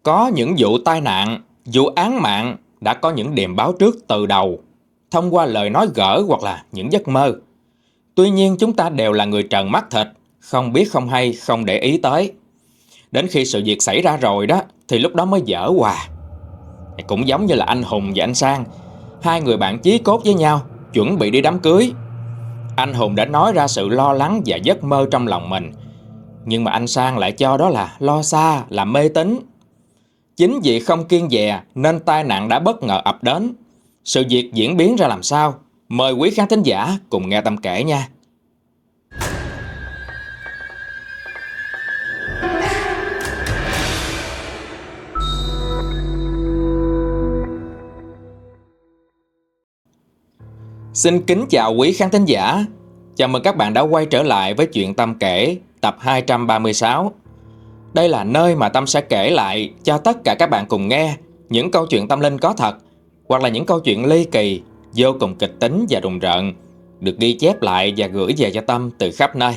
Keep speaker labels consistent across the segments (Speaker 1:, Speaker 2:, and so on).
Speaker 1: Có những vụ tai nạn, vụ án mạng đã có những điềm báo trước từ đầu, thông qua lời nói gỡ hoặc là những giấc mơ. Tuy nhiên chúng ta đều là người trần mắt thịt, không biết không hay, không để ý tới. Đến khi sự việc xảy ra rồi đó, thì lúc đó mới dở hòa. Cũng giống như là anh Hùng và anh Sang, hai người bạn chí cốt với nhau, chuẩn bị đi đám cưới. Anh Hùng đã nói ra sự lo lắng và giấc mơ trong lòng mình, nhưng mà anh Sang lại cho đó là lo xa, là mê tín. Chính vì không kiêng dè nên tai nạn đã bất ngờ ập đến. Sự việc diễn biến ra làm sao? Mời quý khán thính giả cùng nghe Tâm kể nha. Xin kính chào quý khán thính giả. Chào mừng các bạn đã quay trở lại với chuyện Tâm kể tập 236. Đây là nơi mà Tâm sẽ kể lại cho tất cả các bạn cùng nghe những câu chuyện tâm linh có thật, hoặc là những câu chuyện ly kỳ, vô cùng kịch tính và rùng rợn, được ghi chép lại và gửi về cho Tâm từ khắp nơi.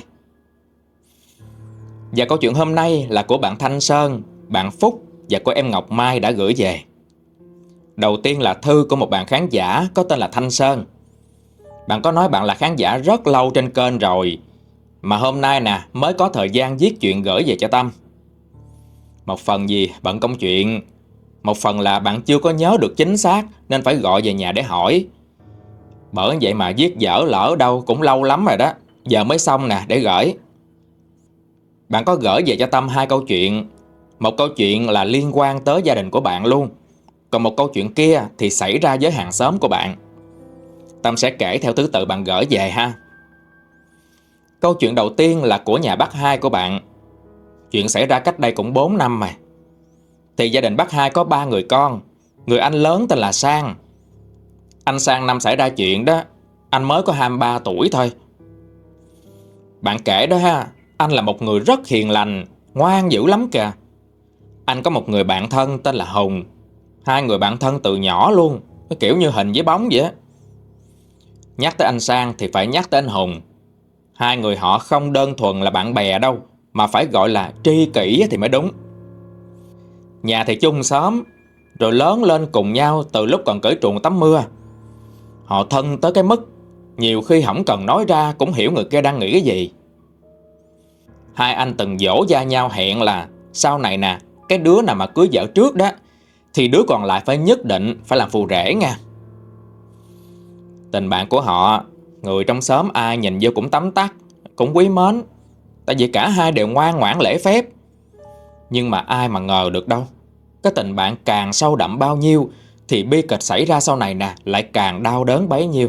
Speaker 1: Và câu chuyện hôm nay là của bạn Thanh Sơn, bạn Phúc và của em Ngọc Mai đã gửi về. Đầu tiên là thư của một bạn khán giả có tên là Thanh Sơn. Bạn có nói bạn là khán giả rất lâu trên kênh rồi, mà hôm nay nè mới có thời gian viết chuyện gửi về cho Tâm. Một phần vì bận công chuyện, một phần là bạn chưa có nhớ được chính xác nên phải gọi về nhà để hỏi. Bởi vậy mà viết dở lỡ đâu cũng lâu lắm rồi đó, giờ mới xong nè để gửi. Bạn có gửi về cho Tâm hai câu chuyện. Một câu chuyện là liên quan tới gia đình của bạn luôn, còn một câu chuyện kia thì xảy ra với hàng xóm của bạn. Tâm sẽ kể theo thứ tự bạn gửi về ha. Câu chuyện đầu tiên là của nhà bác hai của bạn. Chuyện xảy ra cách đây cũng 4 năm mà. Thì gia đình bác hai có 3 người con. Người anh lớn tên là Sang. Anh Sang năm xảy ra chuyện đó, anh mới có 23 tuổi thôi. Bạn kể đó ha, anh là một người rất hiền lành, ngoan dữ lắm kìa. Anh có một người bạn thân tên là Hùng. Hai người bạn thân từ nhỏ luôn, cái kiểu như hình với bóng vậy á. Nhắc tới anh Sang thì phải nhắc tới anh Hùng. Hai người họ không đơn thuần là bạn bè đâu, mà phải gọi là tri kỷ thì mới đúng. Nhà thì chung xóm, rồi lớn lên cùng nhau từ lúc còn cởi truồng tắm mưa. Họ thân tới cái mức nhiều khi không cần nói ra cũng hiểu người kia đang nghĩ cái gì. Hai anh từng dỗ da nhau hẹn là sau này nè, cái đứa nào mà cưới vợ trước đó thì đứa còn lại phải nhất định phải làm phù rể nha. Tình bạn của họ, người trong xóm ai nhìn vô cũng tấm tắc, cũng quý mến, tại vì cả hai đều ngoan ngoãn lễ phép. Nhưng mà ai mà ngờ được đâu, cái tình bạn càng sâu đậm bao nhiêu thì bi kịch xảy ra sau này nè lại càng đau đớn bấy nhiêu.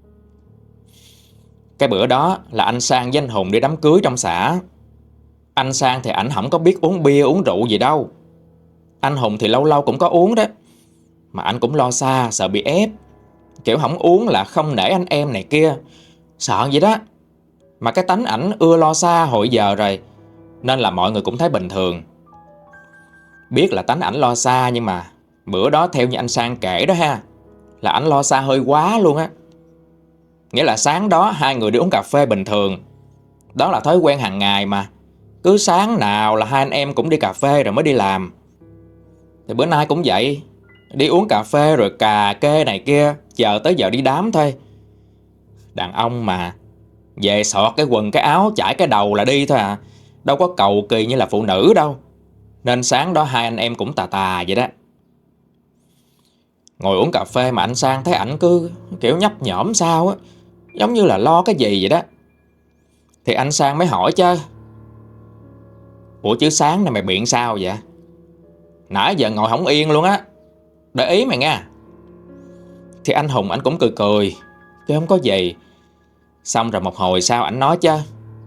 Speaker 1: Cái bữa đó là anh Sang với anh Hùng đi đám cưới trong xã. Anh Sang thì ảnh không có biết uống bia uống rượu gì đâu. Anh Hùng thì lâu lâu cũng có uống đó, mà anh cũng lo xa sợ bị ép, kiểu không uống là không nể anh em này kia, sợ vậy đó. Mà cái tánh ảnh ưa lo xa hồi giờ rồi, nên là mọi người cũng thấy bình thường. Biết là tánh ảnh lo xa, nhưng mà bữa đó theo như anh Sang kể đó ha, là ảnh lo xa hơi quá luôn á. Nghĩa là sáng đó hai người đi uống cà phê bình thường, đó là thói quen hàng ngày mà. Cứ sáng nào là hai anh em cũng đi cà phê rồi mới đi làm. Thì bữa nay cũng vậy, đi uống cà phê rồi cà kê này kia, chờ tới giờ đi đám thôi. Đàn ông mà, về xọt cái quần cái áo chải cái đầu là đi thôi à, đâu có cầu kỳ như là phụ nữ đâu. Nên sáng đó hai anh em cũng tà tà vậy đó. Ngồi uống cà phê mà anh Sang thấy ảnh cứ kiểu nhấp nhổm sao á, giống như là lo cái gì vậy đó. Thì anh Sang mới hỏi chứ: ủa chứ sáng nay mày biện sao vậy? Nãy giờ ngồi không yên luôn á, để ý mày nha. Thì anh Hùng anh cũng cười cười, chứ không có gì. Xong rồi một hồi sau ảnh nói chứ: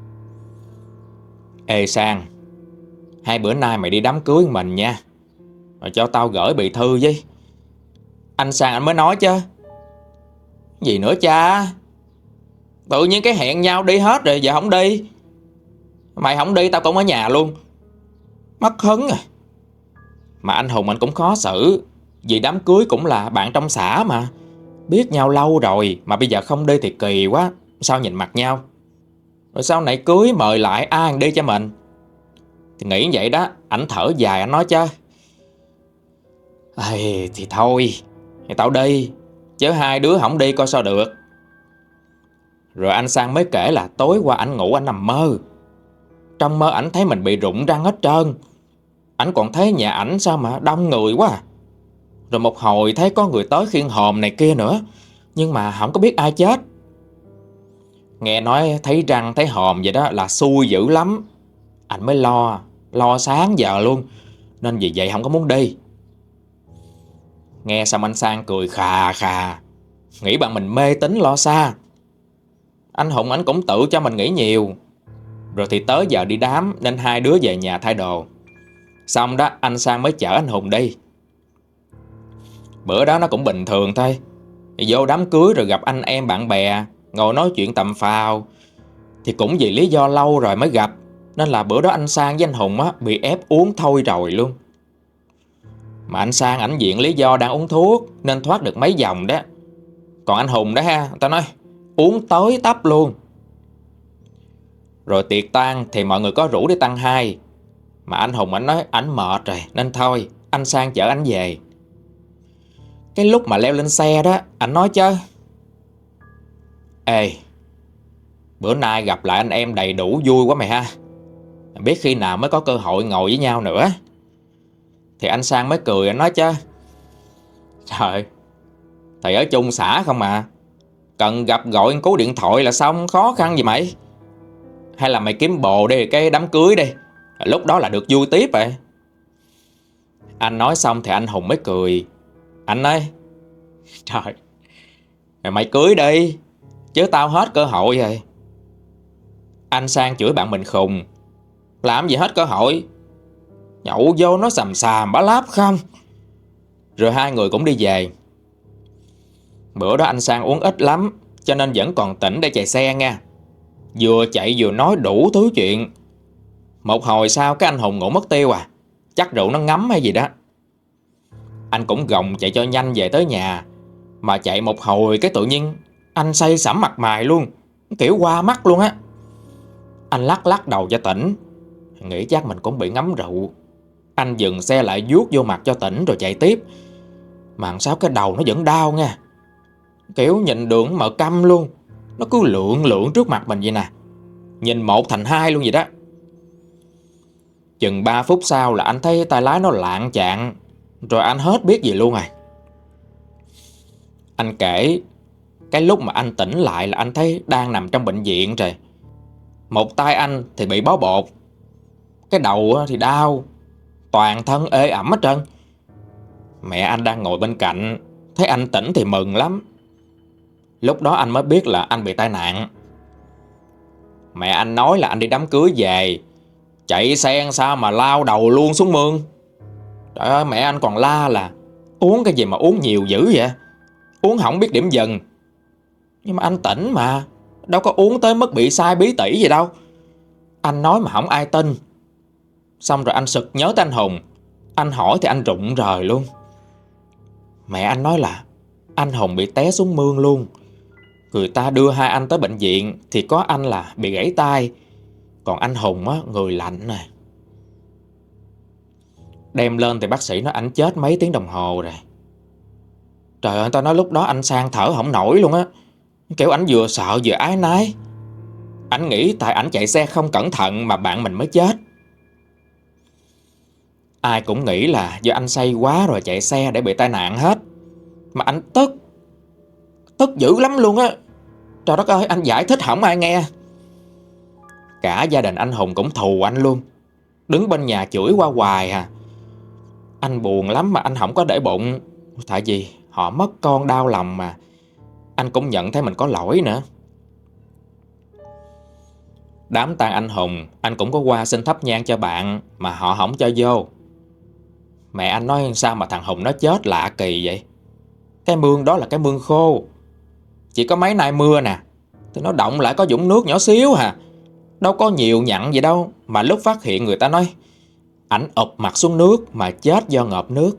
Speaker 1: ê Sang, hai bữa nay mày đi đám cưới mình nha, rồi cho tao gửi bì thư với. Anh Sang anh mới nói chứ: gì nữa cha, tự nhiên cái hẹn nhau đi hết rồi giờ không đi. Mày không đi tao cũng ở nhà luôn, mất hứng à. Mà anh Hùng anh cũng khó xử, vì đám cưới cũng là bạn trong xã mà, biết nhau lâu rồi mà bây giờ không đi thì kỳ quá, sao nhìn mặt nhau. Rồi sau này cưới mời lại ai đi cho mình. Thì nghĩ vậy đó, ảnh thở dài anh nói chứ: Ây, thì thôi, thì tao đi, chứ hai đứa không đi coi sao được. Rồi anh Sang mới kể là tối qua ảnh ngủ anh nằm mơ. Trong mơ ảnh thấy mình bị rụng răng hết trơn. Ảnh còn thấy nhà ảnh sao mà đông người quá à. Rồi một hồi thấy có người tới khiêng hòm này kia nữa, nhưng mà không có biết ai chết. Nghe nói thấy răng thấy hòm vậy đó là xui dữ lắm. Anh mới lo sáng giờ luôn, nên vì vậy không có muốn đi. Nghe xong anh Sang cười khà khà, nghĩ bạn mình mê tín lo xa. Anh Hùng ảnh cũng tự cho mình nghĩ nhiều. Rồi thì tới giờ đi đám nên hai đứa về nhà thay đồ. Xong đó anh Sang mới chở anh Hùng đi. Bữa đó nó cũng bình thường thôi. Vô đám cưới rồi gặp anh em bạn bè, ngồi nói chuyện tầm phào. Thì cũng vì lý do lâu rồi mới gặp, nên là bữa đó anh Sang với anh Hùng á bị ép uống thôi rồi luôn. Mà anh Sang ảnh diện lý do đang uống thuốc nên thoát được mấy vòng đó. Còn anh Hùng đó ha, tao nói uống tới tấp luôn. Rồi tiệc tang thì mọi người có rủ đi tăng 2. Mà anh Hùng ảnh nói ảnh mệt rồi nên thôi, anh Sang chở ảnh về. Cái lúc mà leo lên xe đó, ảnh nói chứ: Ê, bữa nay gặp lại anh em đầy đủ vui quá mày ha. Biết khi nào mới có cơ hội ngồi với nhau nữa. Thì anh Sang mới cười, anh nói chứ: Trời, thầy ở chung xã không mà, cần gặp gọi cú điện thoại là xong, khó khăn gì mày. Hay là mày kiếm bồ đi cái đám cưới đi, lúc đó là được vui tiếp rồi. Anh nói xong thì anh Hùng mới cười. Anh nói: Trời, mày cưới đi, chứ tao hết cơ hội rồi. Anh Sang chửi bạn mình khùng. Làm gì hết cơ hội, nhậu vô nó xàm xàm bá láp không. Rồi hai người cũng đi về. Bữa đó anh Sang uống ít lắm, cho nên vẫn còn tỉnh để chạy xe nha. Vừa chạy vừa nói đủ thứ chuyện. Một hồi sau cái anh Hùng ngủ mất tiêu à, chắc rượu nó ngấm hay gì đó. Anh cũng gồng chạy cho nhanh về tới nhà. Mà chạy một hồi cái tự nhiên anh say sẩm mặt mày luôn, kiểu qua mắt luôn á. Anh lắc lắc đầu cho tỉnh, nghĩ chắc mình cũng bị ngấm rượu. Anh dừng xe lại vuốt vô mặt cho tỉnh rồi chạy tiếp. Mà sao cái đầu nó vẫn đau nha, kiểu nhìn đường mờ câm luôn. Nó cứ lượn lượn trước mặt mình vậy nè, nhìn 1 thành 2 luôn vậy đó. Chừng 3 phút sau là anh thấy tay lái nó lạng chạng. Rồi anh hết biết gì luôn rồi. Anh kể cái lúc mà anh tỉnh lại là anh thấy đang nằm trong bệnh viện rồi. Một tay anh thì bị bó bột, cái đầu thì đau, toàn thân ê ẩm hết trơn. Mẹ anh đang ngồi bên cạnh, thấy anh tỉnh thì mừng lắm. Lúc đó anh mới biết là anh bị tai nạn. Mẹ anh nói là anh đi đám cưới về, chạy xe sao mà lao đầu luôn xuống mương. Trời ơi, mẹ anh còn la là uống cái gì mà uống nhiều dữ vậy, uống không biết điểm dừng. Nhưng mà anh tỉnh mà, đâu có uống tới mức bị sai bí tỉ gì đâu. Anh nói mà không ai tin. Xong rồi anh sực nhớ tới anh Hùng. Anh hỏi thì anh rụng rời luôn. Mẹ anh nói là anh Hùng bị té xuống mương luôn. Người ta đưa hai anh tới bệnh viện thì có anh là bị gãy tay, còn anh Hùng á, người lạnh nè. Đem lên thì bác sĩ nói anh chết mấy tiếng đồng hồ rồi. Trời ơi, tao nói lúc đó anh Sang thở không nổi luôn á. Kiểu ảnh vừa sợ vừa ái nái. Ảnh nghĩ tại ảnh chạy xe không cẩn thận mà bạn mình mới chết. Ai cũng nghĩ là do anh say quá rồi chạy xe để bị tai nạn hết. Mà anh tức dữ lắm luôn á. Trời đất ơi, anh giải thích không ai nghe. Cả gia đình anh Hùng cũng thù anh luôn, đứng bên nhà chửi qua hoài à. Anh buồn lắm mà anh không có để bụng, tại vì họ mất con đau lòng mà. Anh cũng nhận thấy mình có lỗi nữa. Đám tang anh Hùng, anh cũng có qua xin thắp nhang cho bạn mà họ không cho vô. Mẹ anh nói sao mà thằng Hùng nó chết lạ kỳ vậy. Cái mương đó là cái mương khô, chỉ có mấy nay mưa nè thì nó động lại có vũng nước nhỏ xíu hà, đâu có nhiều nhặn gì đâu. Mà lúc phát hiện người ta nói ảnh ụp mặt xuống nước mà chết do ngợp nước.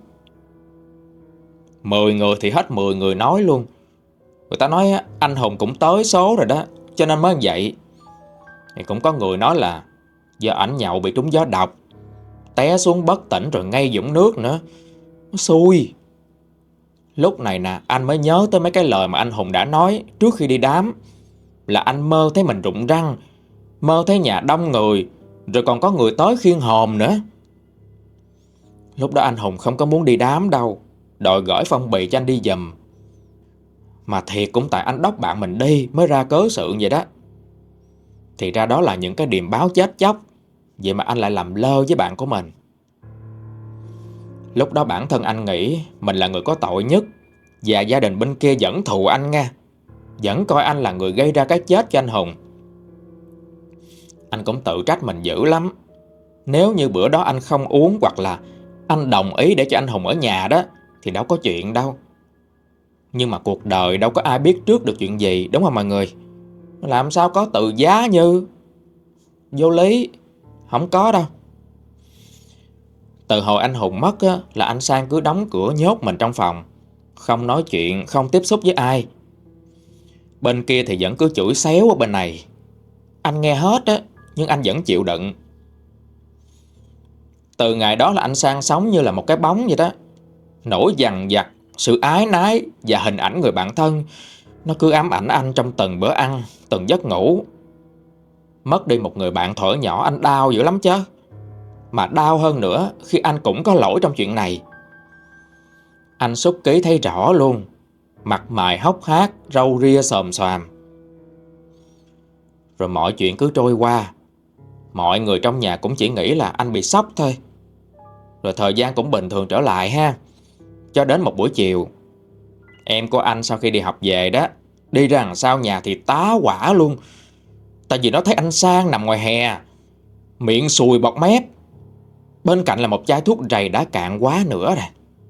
Speaker 1: 10 người thì hết 10 người nói luôn. Người ta nói anh Hùng cũng tới số rồi đó, cho nên mới vậy. Thì cũng có người nói là do ảnh nhậu bị trúng gió độc, té xuống bất tỉnh rồi ngay vũng nước nữa. Xui. Lúc này nè, anh mới nhớ tới mấy cái lời mà anh Hùng đã nói trước khi đi đám. Là anh mơ thấy mình rụng răng, mơ thấy nhà đông người, rồi còn có người tới khiêng hòm nữa. Lúc đó anh Hùng không có muốn đi đám đâu, đòi gửi phong bì cho anh đi giùm. Mà thiệt cũng tại anh đốc bạn mình đi mới ra cớ sự vậy đó. Thì ra đó là những cái điềm báo chết chóc, vậy mà anh lại làm lơ với bạn của mình. Lúc đó bản thân anh nghĩ mình là người có tội nhất, và gia đình bên kia vẫn thù anh nha, vẫn coi anh là người gây ra cái chết cho anh Hùng. Anh cũng tự trách mình dữ lắm. Nếu như bữa đó anh không uống, hoặc là anh đồng ý để cho anh Hùng ở nhà đó, thì đâu có chuyện đâu. Nhưng mà cuộc đời đâu có ai biết trước được chuyện gì, đúng không mọi người? Làm sao có tự giá như vô lý, không có đâu. Từ hồi anh Hùng mất á, là anh Sang cứ đóng cửa nhốt mình trong phòng, không nói chuyện, không tiếp xúc với ai. Bên kia thì vẫn cứ chửi xéo ở bên này. Anh nghe hết á, nhưng anh vẫn chịu đựng. Từ ngày đó là anh Sang sống như là một cái bóng vậy đó. Nỗi dằn vặt, sự ái nái và hình ảnh người bạn thân, nó cứ ám ảnh anh trong từng bữa ăn, từng giấc ngủ. Mất đi một người bạn thuở nhỏ anh đau dữ lắm chứ. Mà đau hơn nữa khi anh cũng có lỗi trong chuyện này. Anh xúc ký thấy rõ luôn, mặt mày hốc hác, râu ria xồm xoàm. Rồi mọi chuyện cứ trôi qua. Mọi người trong nhà cũng chỉ nghĩ là anh bị sốc thôi. Rồi thời gian cũng bình thường trở lại ha. Cho đến một buổi chiều, em của anh sau khi đi học về đó, đi ra đằng sau nhà thì tá hỏa luôn. Tại vì nó thấy anh Sang nằm ngoài hè, miệng sùi bọt mép, bên cạnh là một chai thuốc rầy đã cạn quá nữa rồi.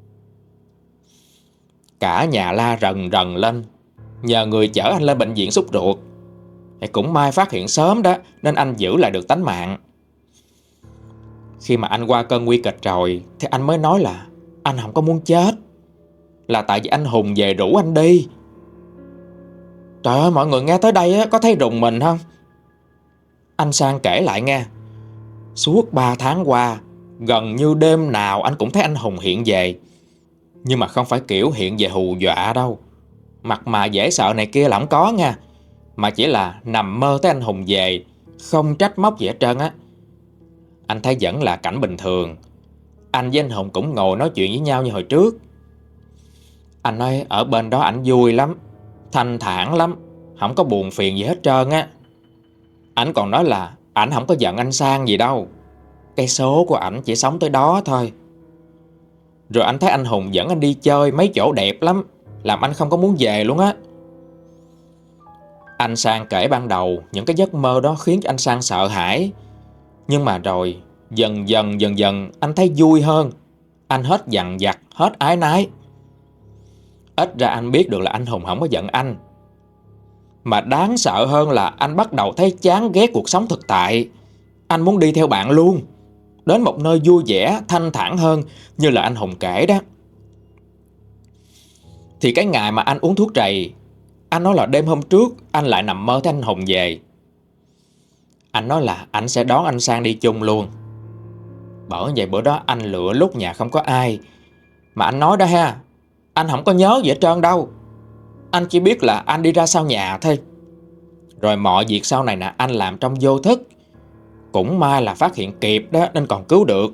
Speaker 1: Cả nhà la rần rần lên, nhờ người chở anh lên bệnh viện sốt ruột. Cũng may phát hiện sớm đó, nên anh giữ lại được tánh mạng. Khi mà anh qua cơn nguy kịch rồi, thì anh mới nói là anh không có muốn chết, là tại vì anh Hùng về rủ anh đi. Trời ơi, mọi người nghe tới đây á, có thấy rùng mình không? Anh Sang kể lại nha. Suốt 3 tháng qua, gần như đêm nào anh cũng thấy anh Hùng hiện về. Nhưng mà không phải kiểu hiện về hù dọa đâu, mặt mà dễ sợ này kia là không có nha. Mà chỉ là nằm mơ thấy anh Hùng về, không trách móc gì hết trơn á. Anh thấy vẫn là cảnh bình thường. Anh với anh Hùng cũng ngồi nói chuyện với nhau như hồi trước. Anh nói ở bên đó ảnh vui lắm, thanh thản lắm, không có buồn phiền gì hết trơn á. Ảnh còn nói là ảnh không có giận anh Sang gì đâu, cái số của ảnh chỉ sống tới đó thôi. Rồi anh thấy anh Hùng dẫn anh đi chơi mấy chỗ đẹp lắm, làm anh không có muốn về luôn á. Anh Sang kể ban đầu những cái giấc mơ đó khiến cho anh Sang sợ hãi. Nhưng mà rồi dần dần anh thấy vui hơn. Anh hết dằn vặt, hết ái nái. Ít ra anh biết được là anh Hùng không có giận anh. Mà đáng sợ hơn là anh bắt đầu thấy chán ghét cuộc sống thực tại. Anh muốn đi theo bạn luôn, đến một nơi vui vẻ, thanh thản hơn, như là anh Hùng kể đó. Thì cái ngày mà anh uống thuốc trầy, anh nói là đêm hôm trước anh lại nằm mơ thấy anh Hùng về. Anh nói là anh sẽ đón anh Sang đi chung luôn. Bởi vậy bữa đó anh lựa lúc nhà không có ai. Mà anh nói đó ha, anh không có nhớ gì hết trơn đâu. Anh chỉ biết là anh đi ra sau nhà thôi. Rồi mọi việc sau này nè anh làm trong vô thức. Cũng may là phát hiện kịp đó, nên còn cứu được.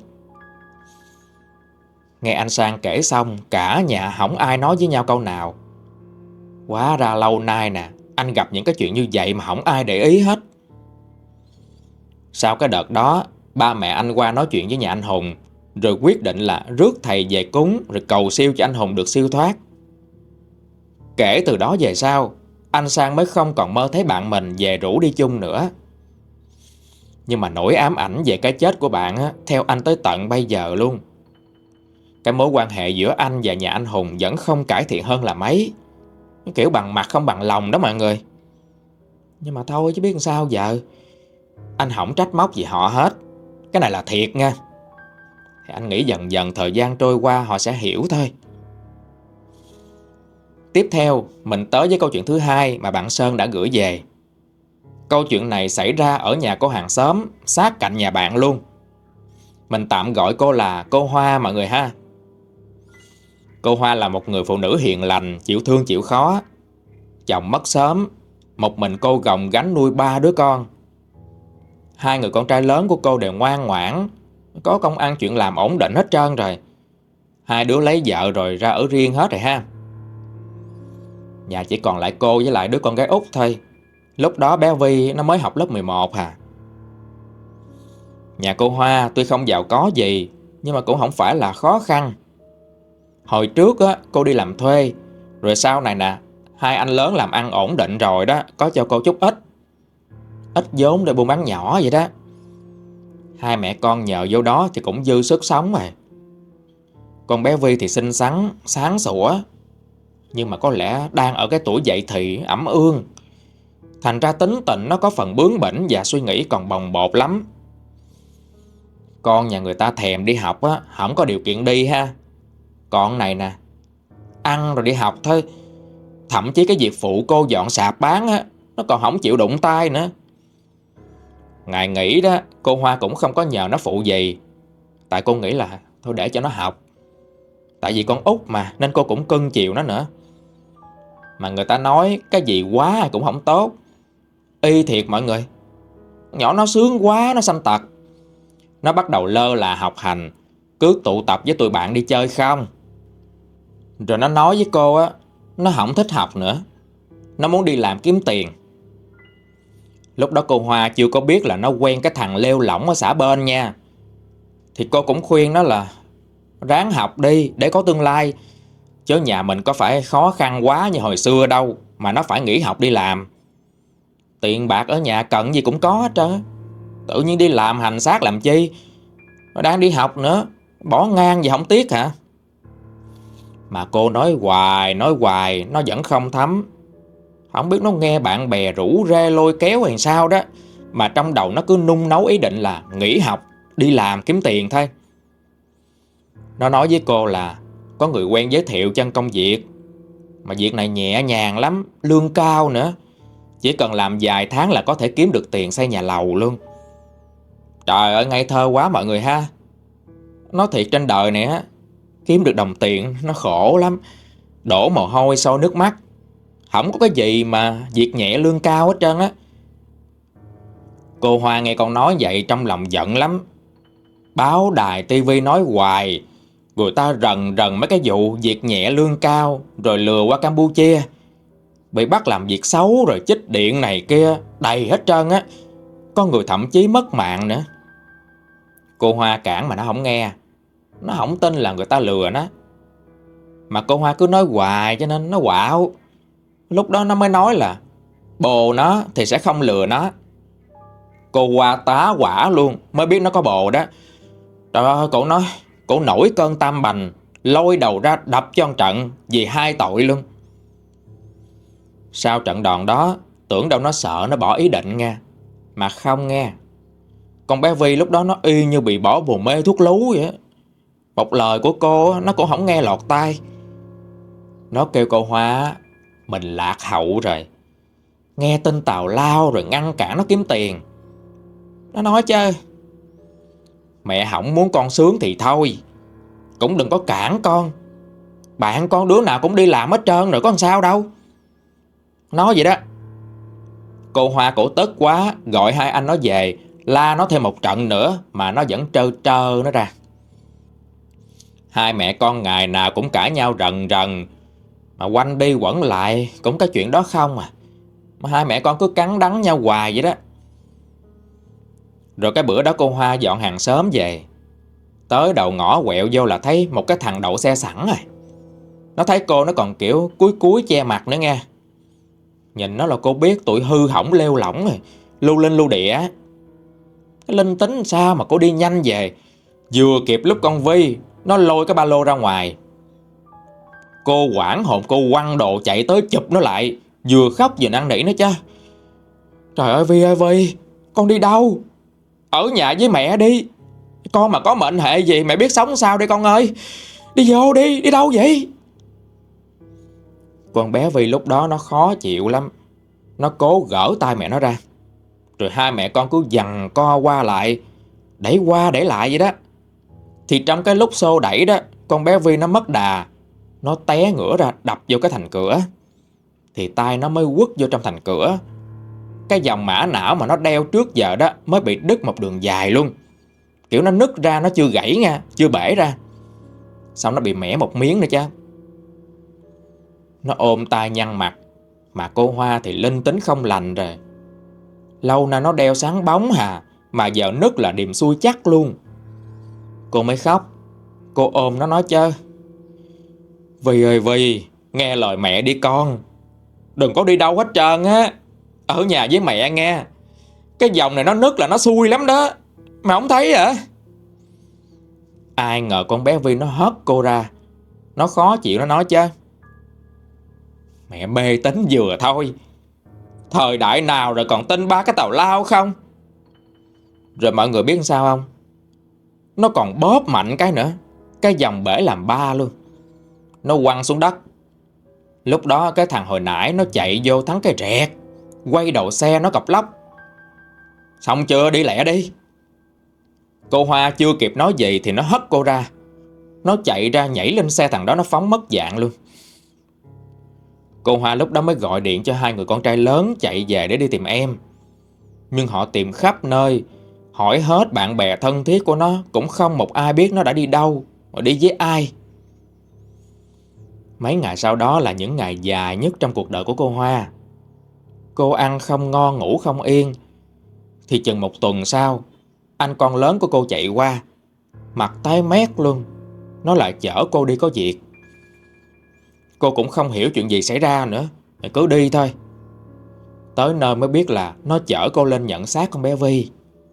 Speaker 1: Nghe anh Sang kể xong, cả nhà không ai nói với nhau câu nào. Hóa ra lâu nay nè, anh gặp những cái chuyện như vậy mà không ai để ý hết. Sau cái đợt đó, ba mẹ anh qua nói chuyện với nhà anh Hùng, rồi quyết định là rước thầy về cúng, rồi cầu siêu cho anh Hùng được siêu thoát. Kể từ đó về sau, anh Sang mới không còn mơ thấy bạn mình về rủ đi chung nữa. Nhưng mà nỗi ám ảnh về cái chết của bạn á, theo anh tới tận bây giờ luôn. Cái mối quan hệ giữa anh và nhà anh Hùng vẫn không cải thiện hơn là mấy. Kiểu bằng mặt không bằng lòng đó mọi người. Nhưng mà thôi chứ biết làm sao giờ. Anh không trách móc gì họ hết. Cái này là thiệt nha. Thì anh nghĩ dần dần thời gian trôi qua họ sẽ hiểu thôi. Tiếp theo, mình tới với câu chuyện thứ hai mà bạn Sơn đã gửi về. Câu chuyện này xảy ra ở nhà cô hàng xóm, sát cạnh nhà bạn luôn. Mình tạm gọi cô là cô Hoa mọi người ha. Cô Hoa là một người phụ nữ hiền lành, chịu thương chịu khó. Chồng mất sớm, một mình cô gồng gánh nuôi 3 đứa con. 2 người con trai lớn của cô đều ngoan ngoãn, có công ăn chuyện làm ổn định hết trơn rồi. 2 đứa lấy vợ rồi ra ở riêng hết rồi ha. Nhà chỉ còn lại cô với lại đứa con gái út thôi. Lúc đó bé Vi nó mới học lớp 11 à. Nhà cô Hoa tuy không giàu có gì, nhưng mà cũng không phải là khó khăn. Hồi trước á, cô đi làm thuê, rồi sau này nè, 2 anh lớn làm ăn ổn định rồi đó, có cho cô chút ít vốn để buôn bán nhỏ vậy đó. 2 mẹ con nhờ vô đó thì cũng dư sức sống rồi. Con bé Vi thì xinh xắn, sáng sủa, nhưng mà có lẽ đang ở cái tuổi dậy thì ẩm ương, thành ra tính tình nó có phần bướng bỉnh và suy nghĩ còn bồng bột lắm. Con nhà người ta thèm đi học á, không có điều kiện đi ha. Con này nè, ăn rồi đi học thôi. Thậm chí cái việc phụ cô dọn sạp bán á, nó còn không chịu đụng tay nữa. Ngày nghỉ đó, cô Hoa cũng không có nhờ nó phụ gì. Tại cô nghĩ là thôi để cho nó học. Tại vì con út mà, nên cô cũng cưng chiều nó nữa. Mà người ta nói cái gì quá cũng không tốt. Y thiệt mọi người. Nhỏ nó sướng quá, nó sanh tật. Nó bắt đầu lơ là học hành, cứ tụ tập với tụi bạn đi chơi không. Rồi nó nói với cô á, nó không thích học nữa, nó muốn đi làm kiếm tiền. Lúc đó cô Hoa chưa có biết là nó quen cái thằng lêu lỏng ở xã bên nha. Thì cô cũng khuyên nó là ráng học đi để có tương lai, chứ nhà mình có phải khó khăn quá như hồi xưa đâu mà nó phải nghỉ học đi làm. Tiền bạc ở nhà cần gì cũng có hết trơn. Tự nhiên đi làm hành xác làm chi, nó đang đi học nữa, bỏ ngang gì không tiếc hả? Mà cô nói hoài nó vẫn không thấm. Không biết nó nghe bạn bè rủ rê lôi kéo hay sao đó, mà trong đầu nó cứ nung nấu ý định là nghỉ học, đi làm kiếm tiền thôi. Nó nói với cô là có người quen giới thiệu cho công việc, mà việc này nhẹ nhàng lắm, lương cao nữa. Chỉ cần làm vài tháng là có thể kiếm được tiền xây nhà lầu luôn. Trời ơi, ngây thơ quá mọi người ha. Nói thiệt, trên đời này á, kiếm được đồng tiền nó khổ lắm, đổ mồ hôi sôi nước mắt. Không có cái gì mà việc nhẹ lương cao hết trơn á. Cô Hoa nghe con nói vậy trong lòng giận lắm. Báo đài tivi nói hoài, người ta rần mấy cái vụ việc nhẹ lương cao rồi lừa qua Campuchia, bị bắt làm việc xấu rồi chích điện này kia đầy hết trơn á. Có người thậm chí mất mạng nữa. Cô Hoa cản mà nó không nghe. Nó không tin là người ta lừa nó. Mà cô Hoa cứ nói hoài cho nên nó quạo. Lúc đó nó mới nói là bồ nó thì sẽ không lừa nó. Cô Hoa tá hỏa luôn, mới biết nó có bồ đó. Trời ơi, cổ nổi cơn tam bành, lôi đầu ra đập cho một trận vì 2 tội luôn. Sau trận đòn đó, tưởng đâu nó sợ nó bỏ ý định nha. Mà không nghe. Con bé Vi lúc đó nó y như bị bỏ bùa mê thuốc lú vậy. Một lời của cô nó cũng không nghe lọt tai. Nó kêu cô Hoa mình lạc hậu rồi, nghe tin tào lao rồi ngăn cản nó kiếm tiền. Nó nói chứ mẹ không muốn con sướng thì thôi, cũng đừng có cản con. Bạn con đứa nào cũng đi làm hết trơn rồi, có làm sao đâu. Nói vậy đó. Cô Hoa cổ tức quá, gọi 2 anh nó về, la nó thêm một trận nữa mà nó vẫn trơ nó ra. 2 mẹ con ngày nào cũng cãi nhau rần, mà quanh đi quẩn lại cũng cái chuyện đó không à. Mà 2 mẹ con cứ cắn đắng nhau hoài vậy đó. Rồi cái bữa đó cô Hoa dọn hàng xóm về, tới đầu ngõ quẹo vô là thấy một cái thằng đậu xe sẵn rồi. Nó thấy cô nó còn kiểu cúi che mặt nữa nghe. Nhìn nó là cô biết tụi hư hỏng lêu lỏng rồi, lưu linh lưu địa. Cái linh tính sao mà cô đi nhanh về, vừa kịp lúc con Vi nó lôi cái ba lô ra ngoài. Cô hoảng hồn, cô quăng đồ chạy tới chụp nó lại, vừa khóc vừa năn nỉ nó chứ. Trời ơi Vi ơi Vi, con đi đâu? Ở nhà với mẹ đi. Con mà có mệnh hệ gì mẹ biết sống sao đây con ơi. Đi vô đi đâu vậy? Con bé Vi lúc đó nó khó chịu lắm. Nó cố gỡ tay mẹ nó ra. Rồi 2 mẹ con cứ giằng co qua lại, đẩy qua đẩy lại vậy đó. Thì trong cái lúc xô đẩy đó, con bé Vi nó mất đà, Nó té ngửa ra đập vô cái thành cửa, thì tay nó mới quất vô trong thành cửa. Cái vòng mã não mà nó đeo trước giờ đó mới bị đứt một đường dài luôn. Kiểu nó nứt ra, nó chưa gãy nha, chưa bể ra. Xong nó bị mẻ một miếng nữa chứ. Nó ôm tay nhăn mặt. Mà cô Hoa thì linh tính không lành rồi. Lâu nay nó đeo sáng bóng hà, mà giờ nứt là điềm xui chắc luôn. Cô mới khóc. Cô ôm nó nói chứ: "Vy ơi Vy, nghe lời mẹ đi con. Đừng có đi đâu hết trơn á. Ở nhà với mẹ nghe. Cái vòng này nó nứt là nó xui lắm đó. Mà không thấy hả?" Ai ngờ con bé Vi nó hất cô ra. Nó khó chịu, nó nói chứ: "Mẹ mê tín vừa thôi. Thời đại nào rồi còn tin ba cái tào lao không?" Rồi mọi người biết sao không? Nó còn bóp mạnh cái nữa. Cái vòng bể làm ba luôn. Nó quăng xuống đất. Lúc đó cái thằng hồi nãy nó chạy vô thắng cái rẹt, quay đầu xe nó cọc lóc: "Xong chưa, đi lẹ đi." Cô Hoa chưa kịp nói gì thì nó hất cô ra. Nó chạy ra nhảy lên xe thằng đó, nó phóng mất dạng luôn. Cô Hoa lúc đó mới gọi điện cho hai người con trai lớn chạy về để đi tìm em. Nhưng họ tìm khắp nơi, hỏi hết bạn bè thân thiết của nó, cũng không một ai biết nó đã đi đâu, và đi với ai. Mấy ngày sau đó là những ngày dài nhất trong cuộc đời của cô Hoa. Cô ăn không ngon, ngủ không yên. Thì chừng một tuần sau, anh con lớn của cô chạy qua, mặt tái mét luôn. Nó lại chở cô đi có việc. Cô cũng không hiểu chuyện gì xảy ra nữa, cứ đi thôi. Tới nơi mới biết là nó chở cô lên nhận xác con bé Vi.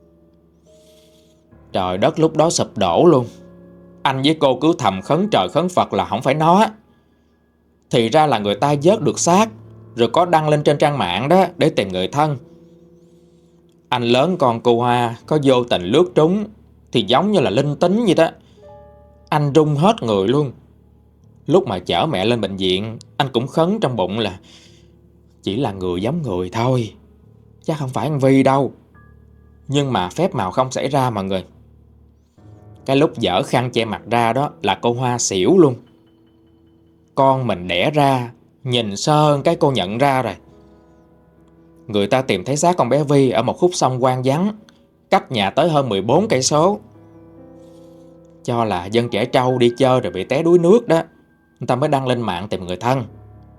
Speaker 1: Trời đất lúc đó sụp đổ luôn. Anh với cô cứ thầm khấn trời khấn Phật là không phải nó. Thì ra là người ta vớt được xác, rồi có đăng lên trên trang mạng đó để tìm người thân. Anh lớn con cô Hoa có vô tình lướt trúng, thì giống như là linh tính vậy đó. Anh run hết người luôn. Lúc mà chở mẹ lên bệnh viện, anh cũng khấn trong bụng là chỉ là người giống người thôi, chắc không phải anh Vi đâu. Nhưng mà phép màu không xảy ra mọi người. Cái lúc dở khăn che mặt ra đó là cô Hoa xỉu luôn. Con mình đẻ ra, nhìn sơ cái cô nhận ra rồi. Người ta tìm thấy xác con bé Vi ở một khúc sông hoang vắng, cách nhà tới hơn 14 cây số. Cho là dân trẻ trâu đi chơi rồi bị té đuối nước đó, người ta mới đăng lên mạng tìm người thân.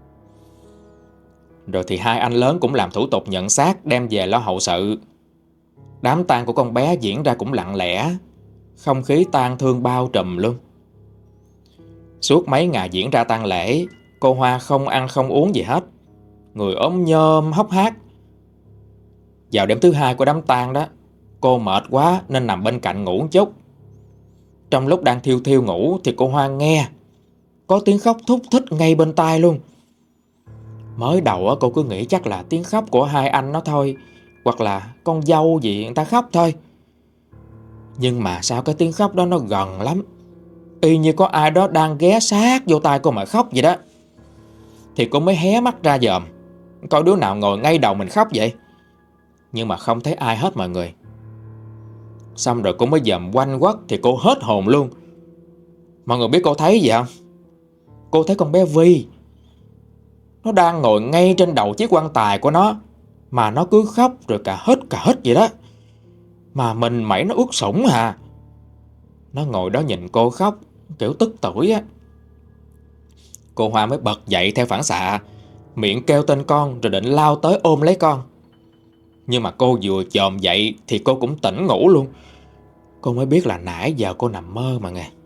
Speaker 1: Rồi thì hai anh lớn cũng làm thủ tục nhận xác, đem về lo hậu sự. Đám tang của con bé diễn ra cũng lặng lẽ, không khí tang thương bao trùm luôn. Suốt mấy ngày diễn ra tang lễ, cô Hoa không ăn không uống gì hết, người ốm nhom hốc hác. Vào đêm thứ hai của đám tang đó, cô mệt quá nên nằm bên cạnh ngủ một chút. Trong lúc đang thiêu thiêu ngủ thì cô Hoa nghe có tiếng khóc thút thít ngay bên tai luôn. Mới đầu cô cứ nghĩ chắc là tiếng khóc của hai anh nó thôi, hoặc là con dâu gì người ta khóc thôi. Nhưng mà sao cái tiếng khóc đó nó gần lắm, y như có ai đó đang ghé sát vô tai cô mà khóc vậy đó. Thì cô mới hé mắt ra dòm coi đứa nào ngồi ngay đầu mình khóc vậy. Nhưng mà không thấy ai hết mọi người. Xong rồi cô mới dòm quanh quất thì cô hết hồn luôn. Mọi người biết cô thấy gì không? Cô thấy con bé Vi, nó đang ngồi ngay trên đầu chiếc quan tài của nó, mà nó cứ khóc rồi cả hít vậy đó. Mà mình mẩy nó ướt sũng hà. Nó ngồi đó nhìn cô khóc, kiểu tức tưởi á. Cô Hoa mới bật dậy theo phản xạ, miệng kêu tên con rồi định lao tới ôm lấy con. Nhưng mà cô vừa chồm dậy thì cô cũng tỉnh ngủ luôn. Cô mới biết là nãy giờ cô nằm mơ mà nghe.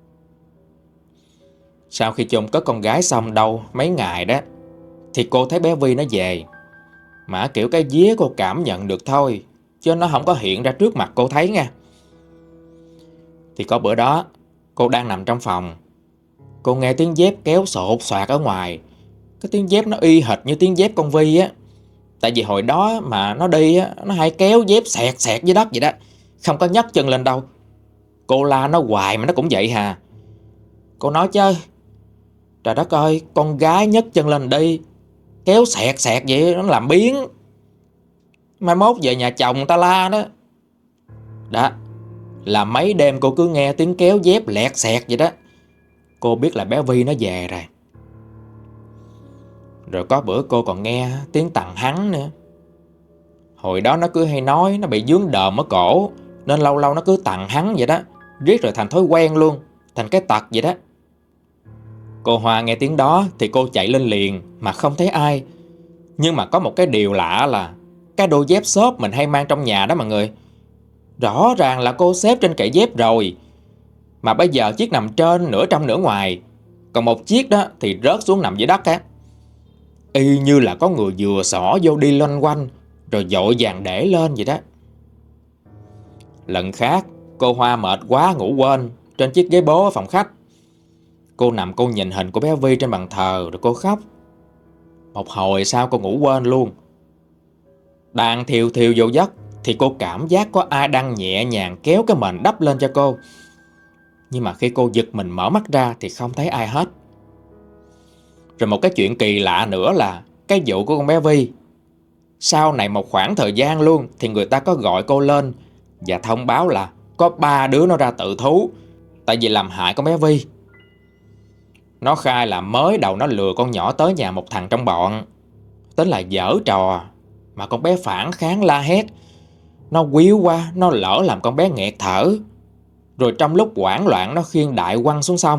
Speaker 1: Sau khi chôn cất con gái xong đâu mấy ngày đó, thì cô thấy bé Vi nó về. Mà kiểu cái vía cô cảm nhận được thôi, chứ nó không có hiện ra trước mặt cô thấy nha. Thì có bữa đó, cô đang nằm trong phòng, cô nghe tiếng dép kéo sột soạt ở ngoài. Cái tiếng dép nó y hệt như tiếng dép con Vi á. Tại vì hồi đó mà nó đi á, nó hay kéo dép xẹt xẹt dưới đất vậy đó, không có nhấc chân lên đâu. Cô la nó hoài mà nó cũng vậy hà. Cô nói chứ: "Trời đất ơi, con gái nhấc chân lên đi, kéo xẹt xẹt vậy nó làm biếng, mai mốt về nhà chồng người ta la đó." Đó, là mấy đêm cô cứ nghe tiếng kéo dép lẹt xẹt vậy đó. cô biết là bé Vi nó về rồi. Rồi có bữa cô còn nghe tiếng tằng hắng nữa. Hồi đó nó cứ hay nói nó bị vướng đờm ở cổ, nên lâu lâu nó cứ tằng hắng vậy đó, riết rồi thành thói quen luôn, thành cái tật vậy đó. Cô Hoa nghe tiếng đó thì cô chạy lên liền mà không thấy ai. Nhưng mà có một cái điều lạ là cái đôi dép xốp mình hay mang trong nhà đó mọi người, rõ ràng là cô xếp trên kệ dép rồi, mà bây giờ chiếc nằm trên nửa trong nửa ngoài, còn một chiếc đó thì rớt xuống nằm dưới đất á. Y như là có người vừa xỏ vô đi loanh quanh rồi vội vàng để lên vậy đó. Lần khác cô Hoa mệt quá ngủ quên trên chiếc ghế bố ở phòng khách. Cô nằm cô nhìn hình của bé Vi trên bàn thờ rồi cô khóc. Một hồi sau cô ngủ quên luôn. Đang thiêu thiêu vô giấc thì cô cảm giác có ai đang nhẹ nhàng kéo cái mền đắp lên cho cô. Nhưng mà khi cô giật mình mở mắt ra thì không thấy ai hết. Rồi một cái chuyện kỳ lạ nữa là cái vụ của con bé Vi. Sau này một khoảng thời gian luôn thì người ta có gọi cô lên và thông báo là có 3 đứa nó ra tự thú tại vì làm hại con bé Vi. Nó khai là mới đầu nó lừa con nhỏ tới nhà một thằng trong bọn, tính là giở trò, mà con bé phản kháng la hét. Nó quýu qua, nó lỡ làm con bé nghẹt thở. Rồi trong lúc hoảng loạn nó khiêng đại quăng xuống sông.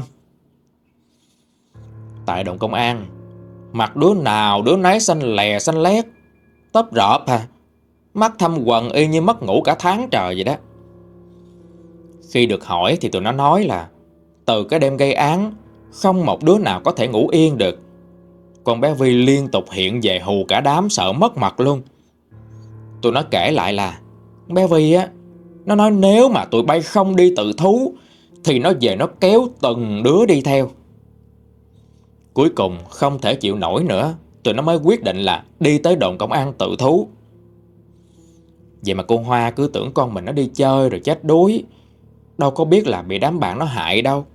Speaker 1: Tại đồn công an, mặt đứa nào đứa nấy xanh lè xanh lét, tóc rợp mắt thâm quần y như mất ngủ cả tháng trời vậy đó. Khi được hỏi thì tụi nó nói là từ cái đêm gây án không một đứa nào có thể ngủ yên được. Con bé Vi liên tục hiện về hù cả đám sợ mất mặt luôn. Tụi nó kể lại là bé Vi á, nó nói nếu mà tụi bay không đi tự thú thì nó về nó kéo từng đứa đi theo. Cuối cùng không thể chịu nổi nữa, tụi nó mới quyết định là đi tới đồn công an tự thú. Vậy mà cô Hoa cứ tưởng con mình nó đi chơi rồi chết đuối, đâu có biết là bị đám bạn nó hại đâu.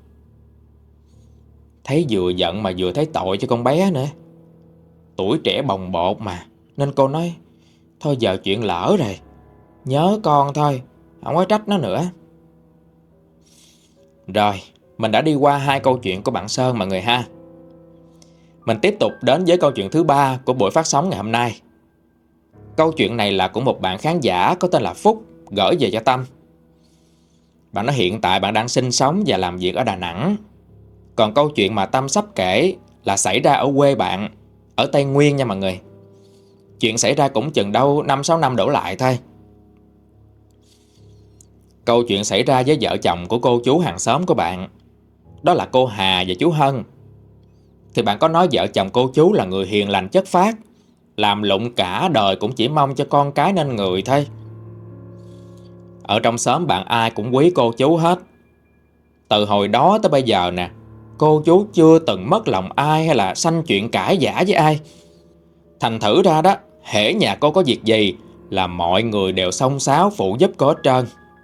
Speaker 1: Thấy vừa giận mà vừa thấy tội cho con bé nữa. Tuổi trẻ bồng bột mà, nên cô nói thôi giờ chuyện lỡ rồi, nhớ con thôi, không có trách nó nữa. Rồi, mình đã đi qua 2 câu chuyện của bạn Sơn mọi người ha. Mình tiếp tục đến với câu chuyện thứ 3 của buổi phát sóng ngày hôm nay. Câu chuyện này là của một bạn khán giả có tên là Phúc gửi về cho Tâm. Bạn nói hiện tại bạn đang sinh sống và làm việc ở Đà Nẵng. Còn câu chuyện mà Tâm sắp kể là xảy ra ở quê bạn, ở Tây Nguyên nha mọi người. Chuyện xảy ra cũng chừng đâu 5-6 năm đổ lại thôi. Câu chuyện xảy ra với vợ chồng của cô chú hàng xóm của bạn, đó là cô Hà và chú Hân. Thì bạn có nói vợ chồng cô chú là người hiền lành chất phác, làm lụng cả đời cũng chỉ mong cho con cái nên người thôi. Ở trong xóm bạn ai cũng quý cô chú hết. Từ hồi đó tới bây giờ nè, cô chú chưa từng mất lòng ai hay là sanh chuyện cãi vã với ai. Thành thử ra đó, hễ nhà cô có việc gì là mọi người đều xông xáo phụ giúp cô hết trơn.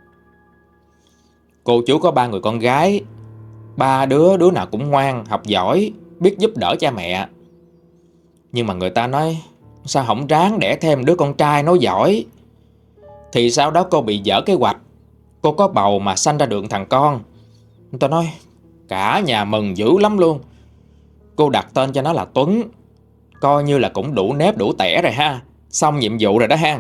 Speaker 1: Cô chú có 3 người con gái, 3 đứa nào cũng ngoan, học giỏi, biết giúp đỡ cha mẹ. Nhưng mà người ta nói sao không ráng đẻ thêm đứa con trai nói giỏi. Thì sau đó cô bị dở kế hoạch, cô có bầu mà sanh ra được thằng con. Người ta nói cả nhà mừng dữ lắm luôn. Cô đặt tên cho nó là Tuấn, coi như là cũng đủ nếp đủ tẻ rồi ha, xong nhiệm vụ rồi đó ha.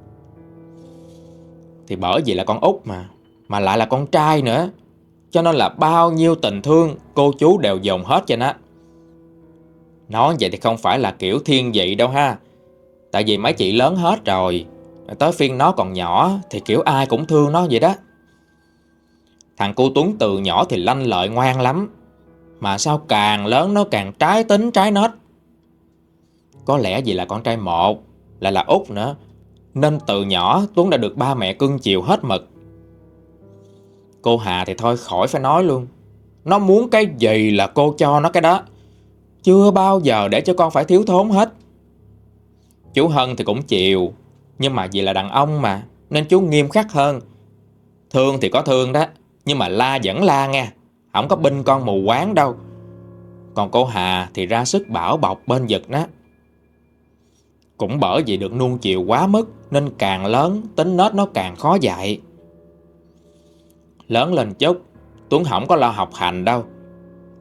Speaker 1: Thì bởi vì là con út mà lại là con trai nữa, cho nên là bao nhiêu tình thương cô chú đều dồn hết cho nó. Nói vậy thì không phải là kiểu thiên vị đâu ha, tại vì mấy chị lớn hết rồi, tới phiên nó còn nhỏ thì kiểu ai cũng thương nó vậy đó. Thằng cu Tuấn từ nhỏ thì lanh lợi ngoan lắm, mà sao càng lớn nó càng trái tính trái nết. Có lẽ vì là con trai một, lại là út nữa, nên từ nhỏ Tuấn đã được ba mẹ cưng chiều hết mực. Cô Hà thì thôi khỏi phải nói luôn, nó muốn cái gì là cô cho nó cái đó, chưa bao giờ để cho con phải thiếu thốn hết. Chú Hân thì cũng chiều, nhưng mà vì là đàn ông mà, nên chú nghiêm khắc hơn. Thương thì có thương đó, nhưng mà la vẫn la nghe, không có binh con mù quáng đâu. Còn cô Hà thì ra sức bảo bọc bên giật nó. Cũng bởi vì được nuông chiều quá mức, nên càng lớn tính nết nó càng khó dạy. Lớn lên chút, Tuấn không có lo học hành đâu,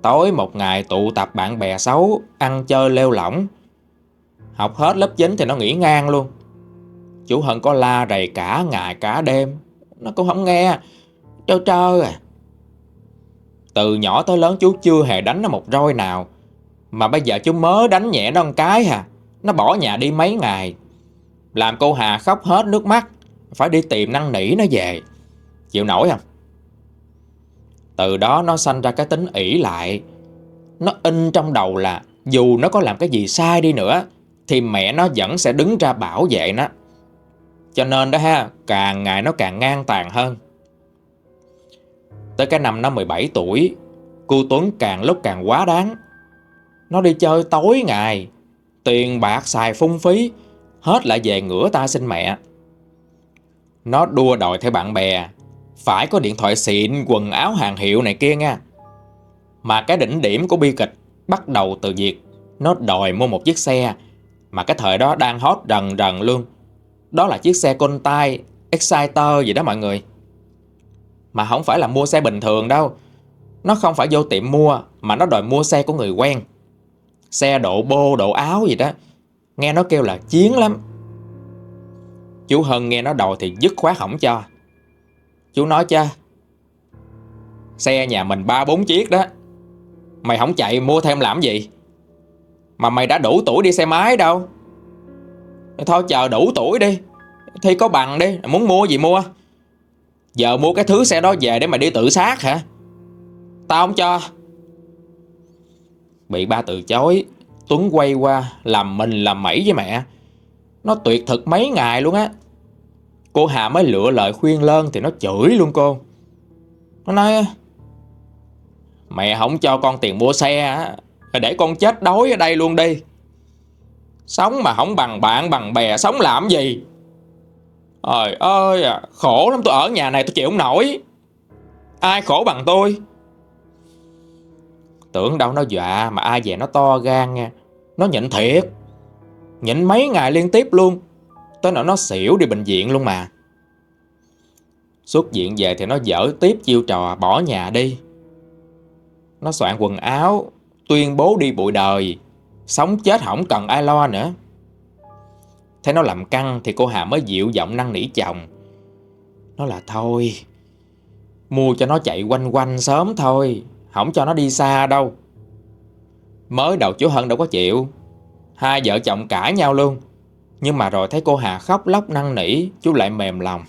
Speaker 1: Tối một ngày tụ tập bạn bè xấu, ăn chơi lêu lỏng. Học hết lớp 9 thì nó nghỉ ngang luôn. Chú Hân có la rầy cả ngày cả đêm, nó cũng không nghe, trơ trơ à. Từ nhỏ tới lớn chú chưa hề đánh nó một roi nào, mà bây giờ chú mới đánh nhẹ nó một cái à, nó bỏ nhà đi mấy ngày. Làm cô Hà khóc hết nước mắt, phải đi tìm năn nỉ nó về. Chịu nổi không? Từ đó nó sanh ra cái tính ỷ lại. Nó in trong đầu là dù nó có làm cái gì sai đi nữa thì mẹ nó vẫn sẽ đứng ra bảo vệ nó. Cho nên đó ha, càng ngày nó càng ngang tàn hơn. Tới cái năm nó 17 tuổi, cô Tuấn càng lúc càng quá đáng. Nó đi chơi tối ngày, tiền bạc xài phung phí, hết lại về ngửa tay xin mẹ. Nó đua đòi theo bạn bè, phải có điện thoại xịn, quần áo hàng hiệu này kia nha. Mà cái đỉnh điểm của bi kịch bắt đầu từ việc nó đòi mua một chiếc xe mà cái thời đó đang hot rần rần luôn. Đó là chiếc xe Contact Exciter gì đó mọi người. Mà không phải là mua xe bình thường đâu. Nó không phải vô tiệm mua, mà nó đòi mua xe của người quen. Xe độ bô, độ áo gì đó. Nghe nó kêu là chiến lắm. Chú Hân nghe nó đòi thì dứt khoát không cho. Chú nói chứ, xe nhà mình 3-4 chiếc đó, mày không chạy mua thêm làm gì? Mà mày đã đủ tuổi đi xe máy đâu. Thôi chờ đủ tuổi đi, thi có bằng đi, muốn mua gì mua. Giờ mua cái thứ xe đó về để mày đi tự sát hả? Tao không cho. Bị ba từ chối, Tuấn quay qua làm mình làm mẩy với mẹ. Nó tuyệt thực mấy ngày luôn á. Cô Hà mới lựa lời khuyên lơn thì nó chửi luôn cô. Nó nói mẹ không cho con tiền mua xe á, để con chết đói ở đây luôn đi. Sống mà không bằng bạn bằng bè, sống làm gì? Trời ơi à, khổ lắm, tôi ở nhà này tôi chịu không nổi. Ai khổ bằng tôi? Tưởng đâu nó dọa, mà ai về nó to gan nha. Nó nhịn thiệt, nhịn mấy ngày liên tiếp luôn, tới nỗi nó xỉu đi bệnh viện luôn mà. Xuất viện về thì nó dở tiếp chiêu trò bỏ nhà đi. Nó soạn quần áo, tuyên bố đi bụi đời, sống chết không cần ai lo nữa. Thấy nó làm căng thì cô Hà mới dịu giọng năn nỉ chồng. Nó là thôi, mua cho nó chạy quanh quanh sớm thôi, không cho nó đi xa đâu. Mới đầu chú Hân đâu có chịu, hai vợ chồng cãi nhau luôn. Nhưng mà rồi thấy cô Hà khóc lóc năn nỉ, chú lại mềm lòng.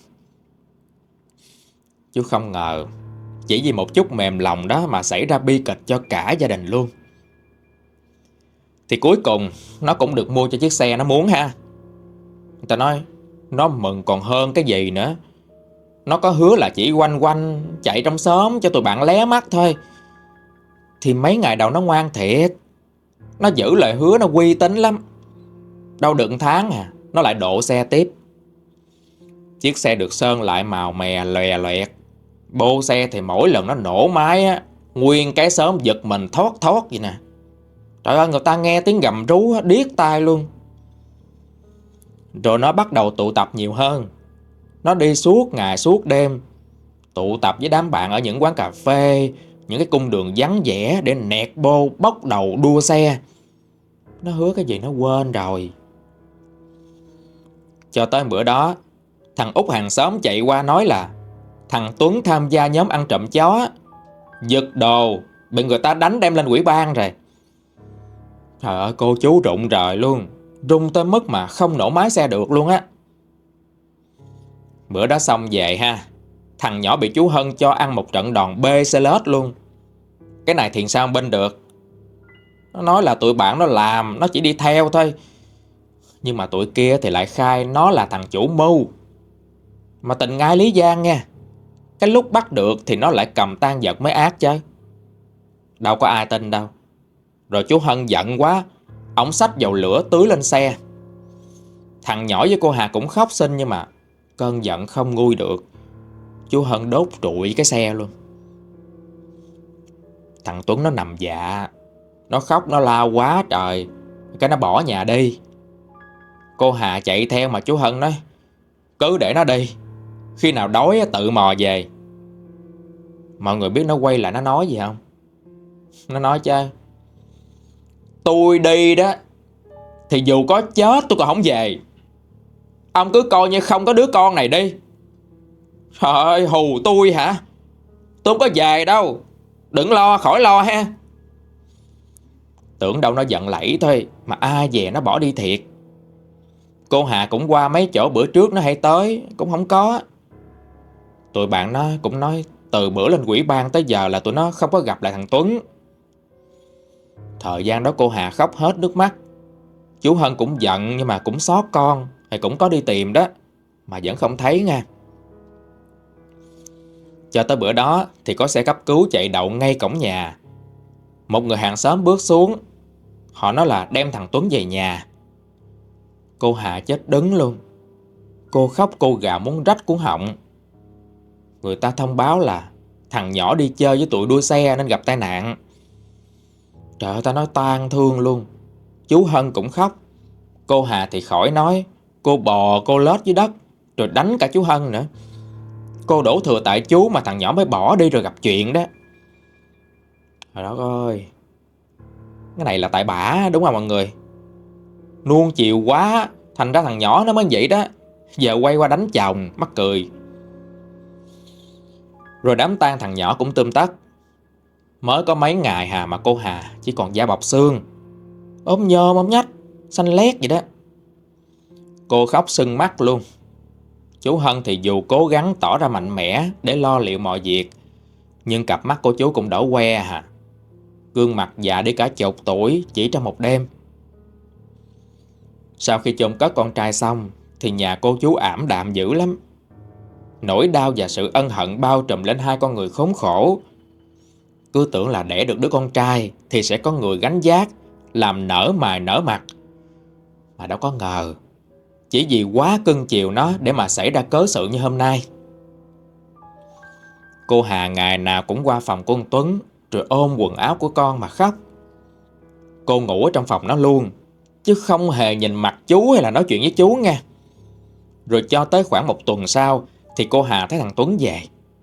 Speaker 1: Chú không ngờ chỉ vì một chút mềm lòng đó mà xảy ra bi kịch cho cả gia đình luôn. Thì cuối cùng nó cũng được mua cho chiếc xe nó muốn ha. Người ta nói nó mừng còn hơn cái gì nữa. Nó có hứa là chỉ quanh quanh chạy trong xóm cho tụi bạn lé mắt thôi. Thì mấy ngày đầu nó ngoan thiệt, nó giữ lời hứa, nó uy tín lắm. Đâu được tháng à, nó lại độ xe tiếp. Chiếc xe được sơn lại màu mè lòe loẹt. Bô xe thì mỗi lần nó nổ máy á, nguyên cái xóm giật mình thót thót vậy nè. Trời ơi, người ta nghe tiếng gầm rú á, điếc tai luôn. Rồi nó bắt đầu tụ tập nhiều hơn. Nó đi suốt ngày suốt đêm, tụ tập với đám bạn ở những quán cà phê, những cái cung đường vắng vẻ để nẹt bô, bốc đầu đua xe. Nó hứa cái gì nó quên rồi. Cho tới bữa đó, thằng Út hàng xóm chạy qua nói là thằng Tuấn tham gia nhóm ăn trộm chó, giật đồ, bị người ta đánh đem lên ủy ban rồi. Trời ơi, cô chú rụng rời luôn, rung tới mức mà không nổ máy xe được luôn á. Bữa đó xong về ha, thằng nhỏ bị chú Hân cho ăn một trận đòn bê xe lết luôn. Cái này thì sao bên được. Nó nói là tụi bạn nó làm, nó chỉ đi theo thôi. Nhưng mà tụi kia thì lại khai nó là thằng chủ mưu. Mà tình ngay lý gian nha. Cái lúc bắt được thì nó lại cầm tang vật mới ác chứ. Đâu có ai tin đâu. Rồi chú Hân giận quá, ổng xách dầu lửa tưới lên xe. Thằng nhỏ với cô Hà cũng khóc xin, nhưng mà cơn giận không nguôi được, chú Hân đốt trụi cái xe luôn. Thằng Tuấn nó nằm dạ, nó khóc nó la quá trời, cái nó bỏ nhà đi. Cô Hà chạy theo mà chú Hân nói cứ để nó đi, khi nào đói tự mò về. Mọi người biết nó quay lại nó nói gì không? Nó nói chứ: tôi đi đó thì dù có chết tôi còn không về. Ông cứ coi như không có đứa con này đi. Trời ơi, hù tôi hả? Tôi không có về đâu. Đừng lo, khỏi lo ha. Tưởng đâu nó giận lẫy thôi, mà ai về nó bỏ đi thiệt. Cô Hà cũng qua mấy chỗ bữa trước nó hay tới, cũng không có. Tụi bạn nó cũng nói từ bữa lên quỹ ban tới giờ là tụi nó không có gặp lại thằng Tuấn. Thời gian đó cô Hà khóc hết nước mắt. Chú Hân cũng giận nhưng mà cũng xót con, thì cũng có đi tìm đó, mà vẫn không thấy nha. Cho tới bữa đó thì có xe cấp cứu chạy đậu ngay cổng nhà. Một người hàng xóm bước xuống. Họ nói là đem thằng Tuấn về nhà. Cô Hà chết đứng luôn. Cô khóc cô gào muốn rách cuống họng. Người ta thông báo là thằng nhỏ đi chơi với tụi đua xe nên gặp tai nạn. Trời ơi, ta nói toan thương luôn. Chú Hân cũng khóc. Cô Hà thì khỏi nói. Cô bò cô lết dưới đất, rồi đánh cả chú Hân nữa. Cô đổ thừa tại chú mà thằng nhỏ mới bỏ đi rồi gặp chuyện đó. Trời đất ơi, cái này là tại bả đúng không mọi người? Nuông chiều quá, thành ra thằng nhỏ nó mới vậy đó. Giờ quay qua đánh chồng, mắc cười. Rồi đám tang thằng nhỏ cũng tươm tất. Mới có mấy ngày mà cô Hà chỉ còn da bọc xương, ốm nhôm ốm nhách, xanh lét vậy đó. Cô khóc sưng mắt luôn. Chú Hân thì dù cố gắng tỏ ra mạnh mẽ để lo liệu mọi việc, nhưng cặp mắt của chú cũng đỏ que. Gương mặt già đi cả chục tuổi chỉ trong một đêm. Sau khi chôn cất con trai xong thì nhà cô chú ảm đạm dữ lắm. Nỗi đau và sự ân hận bao trùm lên hai con người khốn khổ. Cứ tưởng là đẻ được đứa con trai thì sẽ có người gánh vác, làm nở mày nở mặt. Mà đâu có ngờ, chỉ vì quá cưng chiều nó để mà xảy ra cớ sự như hôm nay. Cô Hà ngày nào cũng qua phòng của ông Tuấn, rồi ôm quần áo của con mà khóc. Cô ngủ ở trong phòng nó luôn, chứ không hề nhìn mặt chú hay là nói chuyện với chú nha. Rồi cho tới khoảng một tuần sau thì cô Hà thấy thằng Tuấn về.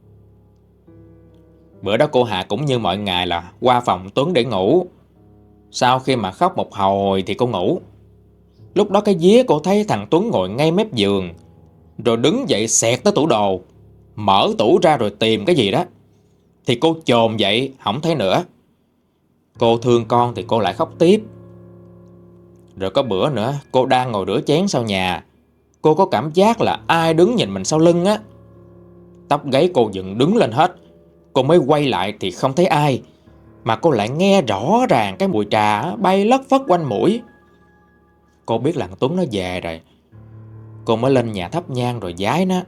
Speaker 1: Bữa đó cô Hà cũng như mọi ngày là qua phòng Tuấn để ngủ. Sau khi mà khóc một hồi thì cô ngủ. Lúc đó cái vía cô thấy thằng Tuấn ngồi ngay mép giường, rồi đứng dậy xẹt tới tủ đồ, mở tủ ra rồi tìm cái gì đó. Thì cô chồm dậy không thấy nữa. Cô thương con thì cô lại khóc tiếp. Rồi có bữa nữa cô đang ngồi rửa chén sau nhà, cô có cảm giác là ai đứng nhìn mình sau lưng á. Tóc gáy cô dựng đứng lên hết. Cô mới quay lại thì không thấy ai, mà cô lại nghe rõ ràng cái mùi trà bay lất phất quanh mũi. Cô biết là thằng Tuấn nó về rồi. Cô mới lên nhà thắp nhang rồi vái nó.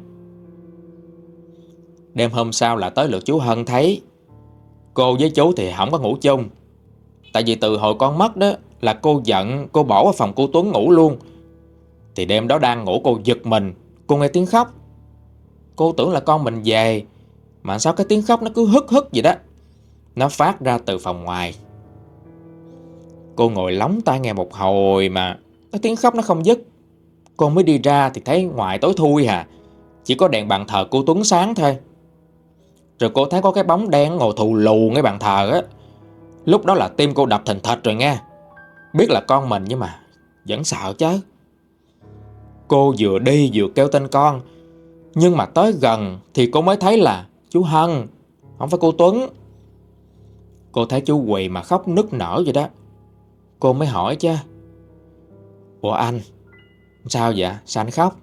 Speaker 1: Đêm hôm sau là tới lượt chú Hân thấy. Cô với chú thì không có ngủ chung. Tại vì từ hồi con mất đó là cô giận, cô bỏ vào phòng cô Tuấn ngủ luôn. Thì đêm đó đang ngủ cô giật mình, cô nghe tiếng khóc. Cô tưởng là con mình về, mà sao cái tiếng khóc nó cứ hức hức vậy đó. Nó phát ra từ phòng ngoài. Cô ngồi lóng tai nghe một hồi mà cái tiếng khóc nó không dứt. Cô mới đi ra thì thấy ngoài tối thui chỉ có đèn bàn thờ cô Tuấn sáng thôi. Rồi cô thấy có cái bóng đen ngồi thù lù ngay bàn thờ á. Lúc đó là tim cô đập thình thịch rồi nghe. Biết là con mình nhưng mà vẫn sợ chứ. Cô vừa đi vừa kêu tên con. Nhưng mà tới gần thì cô mới thấy là chú Hân, không phải cô Tuấn. Cô thấy chú quỳ mà khóc nức nở vậy đó. Cô mới hỏi chứ: ủa anh, sao vậy? Sao anh khóc?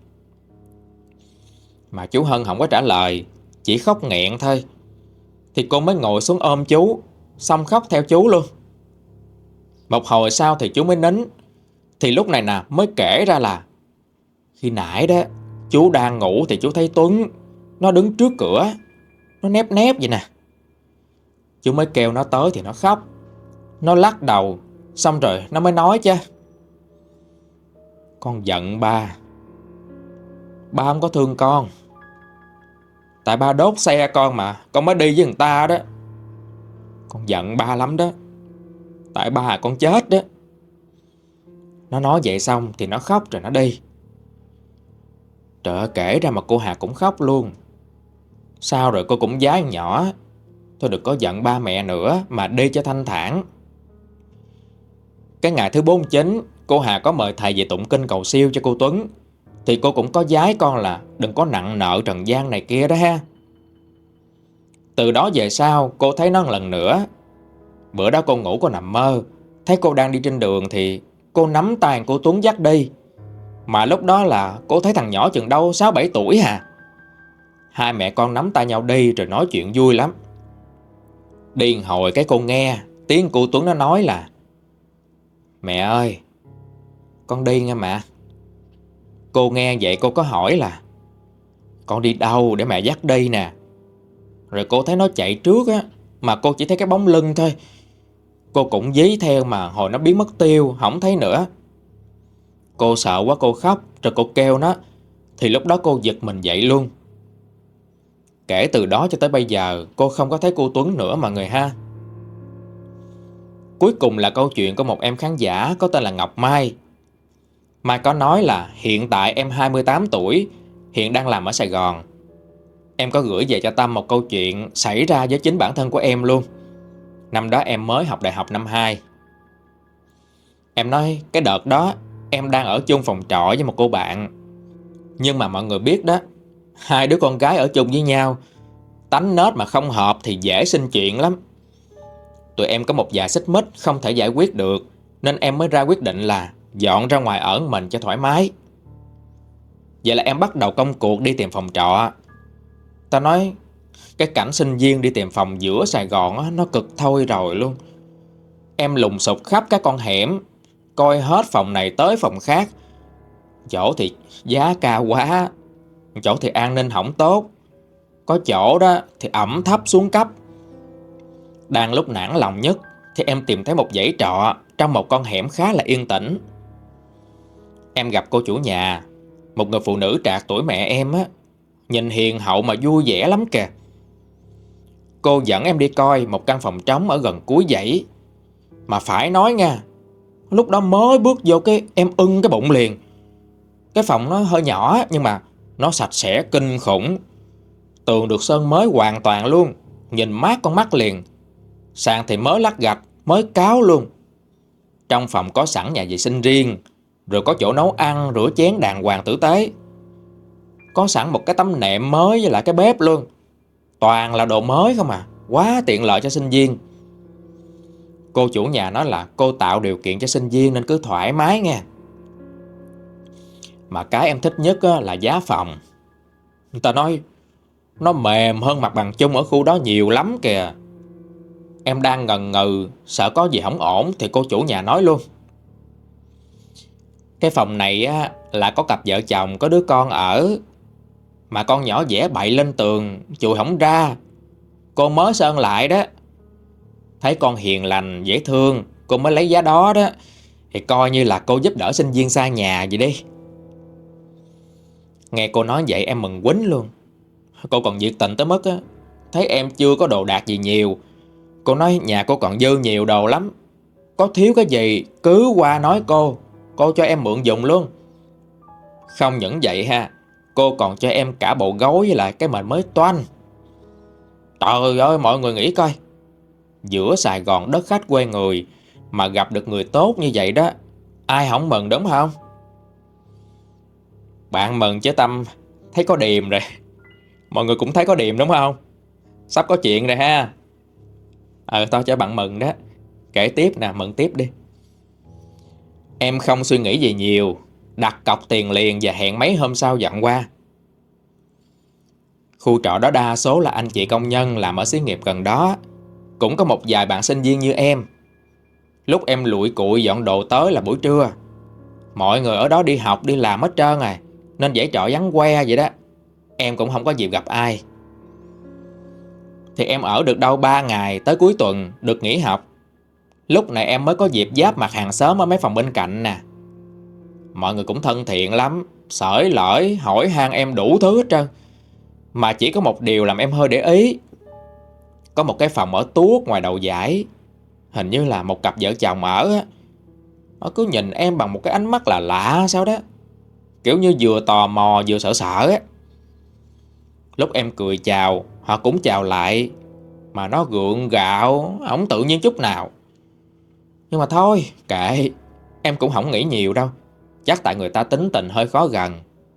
Speaker 1: Mà chú Hân không có trả lời, chỉ khóc nghẹn thôi. Thì cô mới ngồi xuống ôm chú, xong khóc theo chú luôn. Một hồi sau thì chú mới nín. Thì lúc này nè mới kể ra là khi nãy đó chú đang ngủ thì chú thấy Tuấn nó đứng trước cửa, nó nép nép vậy nè. Chú mới kêu nó tới thì nó khóc. Nó lắc đầu, xong rồi nó mới nói chứ: con giận ba. Ba không có thương con. Tại ba đốt xe con mà con mới đi với người ta đó. Con giận ba lắm đó. Tại ba con chết đó. Nó nói vậy xong thì nó khóc rồi nó đi. Trời ơi, kể ra mà cô Hà cũng khóc luôn. Sau rồi cô cũng vái con nhỏ. Thôi đừng có giận ba mẹ nữa mà đi cho thanh thản. Cái ngày thứ 49, cô Hà có mời thầy về tụng kinh cầu siêu cho cô Tuấn. Thì cô cũng có vái con là đừng có nặng nợ trần gian này kia đó ha. Từ đó về sau cô thấy nó lần nữa. Bữa đó cô ngủ cô nằm mơ, thấy cô đang đi trên đường thì cô nắm tay cô Tuấn dắt đi. Mà lúc đó là cô thấy thằng nhỏ chừng đâu 6-7 tuổi hà. Hai mẹ con nắm tay nhau đi rồi nói chuyện vui lắm. Đi một hồi cái cô nghe tiếng cô Tuấn nó nói là: "Mẹ ơi, con đi nghe mẹ." Cô nghe vậy cô có hỏi là: "Con đi đâu để mẹ dắt đi nè?" Rồi cô thấy nó chạy trước á, mà cô chỉ thấy cái bóng lưng thôi. Cô cũng dí theo mà hồi nó biến mất tiêu, không thấy nữa. Cô sợ quá cô khóc, rồi cô kêu nó. Thì lúc đó cô giật mình dậy luôn. Kể từ đó cho tới bây giờ cô không có thấy cô Tuấn nữa mọi người ha. Cuối cùng là câu chuyện của một em khán giả có tên là Ngọc Mai. Mai có nói là hiện tại em 28 tuổi, hiện đang làm ở Sài Gòn. Em có gửi về cho Tâm một câu chuyện xảy ra với chính bản thân của em luôn. Năm đó em mới học đại học năm 2. Em nói cái đợt đó em đang ở chung phòng trọ với một cô bạn. Nhưng mà mọi người biết đó, hai đứa con gái ở chung với nhau, tánh nết mà không hợp thì dễ sinh chuyện lắm. Tụi em có một vài xích mích không thể giải quyết được, nên em mới ra quyết định là dọn ra ngoài ở mình cho thoải mái. Vậy là em bắt đầu công cuộc đi tìm phòng trọ. Ta nói cái cảnh sinh viên đi tìm phòng giữa Sài Gòn á, nó cực thôi rồi luôn. Em lùng sục khắp các con hẻm, coi hết phòng này tới phòng khác. Chỗ thì giá cao quá, chỗ thì an ninh không tốt, có chỗ đó thì ẩm thấp xuống cấp. Đang lúc nản lòng nhất thì em tìm thấy một dãy trọ trong một con hẻm khá là yên tĩnh. Em gặp cô chủ nhà, một người phụ nữ trạc tuổi mẹ em á, nhìn hiền hậu mà vui vẻ lắm kìa. Cô dẫn em đi coi một căn phòng trống ở gần cuối dãy. Mà phải nói nha, lúc đó mới bước vô cái em ưng cái bụng liền. Cái phòng nó hơi nhỏ nhưng mà nó sạch sẽ kinh khủng. Tường được sơn mới hoàn toàn luôn, nhìn mát con mắt liền. Sàn thì mới lát gạch, mới cáo luôn. Trong phòng có sẵn nhà vệ sinh riêng, rồi có chỗ nấu ăn, rửa chén đàng hoàng tử tế. Có sẵn một cái tấm nệm mới với lại cái bếp luôn. Toàn là đồ mới không à, quá tiện lợi cho sinh viên. Cô chủ nhà nói là cô tạo điều kiện cho sinh viên nên cứ thoải mái nha. Mà cái em thích nhất là giá phòng. Người ta nói nó mềm hơn mặt bằng chung ở khu đó nhiều lắm kìa. Em đang ngần ngừ, sợ có gì không ổn thì cô chủ nhà nói luôn: "Cái phòng này á, là có cặp vợ chồng có đứa con ở. Mà con nhỏ vẽ bậy lên tường, chùi không ra. Cô mới sơn lại đó. Thấy con hiền lành, dễ thương, cô mới lấy giá đó đó. Thì coi như là cô giúp đỡ sinh viên xa nhà vậy đi." Nghe cô nói vậy em mừng quýnh luôn. Cô còn nhiệt tình tới mức á, thấy em chưa có đồ đạc gì nhiều. Cô nói nhà cô còn dư nhiều đồ lắm, có thiếu cái gì cứ qua nói cô cho em mượn dùng luôn. Không những vậy ha, cô còn cho em cả bộ gối với lại cái mền mới toanh. Trời ơi, mọi người nghĩ coi, giữa Sài Gòn đất khách quê người mà gặp được người tốt như vậy đó, ai không mừng đúng không? Bạn mừng chứ Tâm thấy có điềm rồi. Mọi người cũng thấy có điềm đúng không? Sắp có chuyện rồi ha. Tao cho bạn mừng đó. Kể tiếp nè, mừng tiếp đi. Em không suy nghĩ gì nhiều, đặt cọc tiền liền và hẹn mấy hôm sau dặn qua. Khu trọ đó đa số là anh chị công nhân làm ở xí nghiệp gần đó. Cũng có một vài bạn sinh viên như em. Lúc em lụi cụi dọn đồ tới là buổi trưa. Mọi người ở đó đi học đi làm hết trơn rồi, nên dãy trọ vắng que vậy đó. Em cũng không có dịp gặp ai. Thì em ở được đâu 3 ngày tới cuối tuần được nghỉ học. Lúc này em mới có dịp giáp mặt hàng xóm ở mấy phòng bên cạnh nè. Mọi người cũng thân thiện lắm, xởi lởi hỏi han em đủ thứ hết trơn. Mà chỉ có một điều làm em hơi để ý. Có một cái phòng ở tuốt ngoài đầu dãy, hình như là một cặp vợ chồng ở á. Nó cứ nhìn em bằng một cái ánh mắt là lạ sao đó, kiểu như vừa tò mò vừa sợ sợ á. Lúc em cười chào, họ cũng chào lại. mà nó gượng gạo, không tự nhiên chút nào. Nhưng mà thôi, kệ, em cũng không nghĩ nhiều đâu. Chắc tại người ta tính tình hơi khó gần.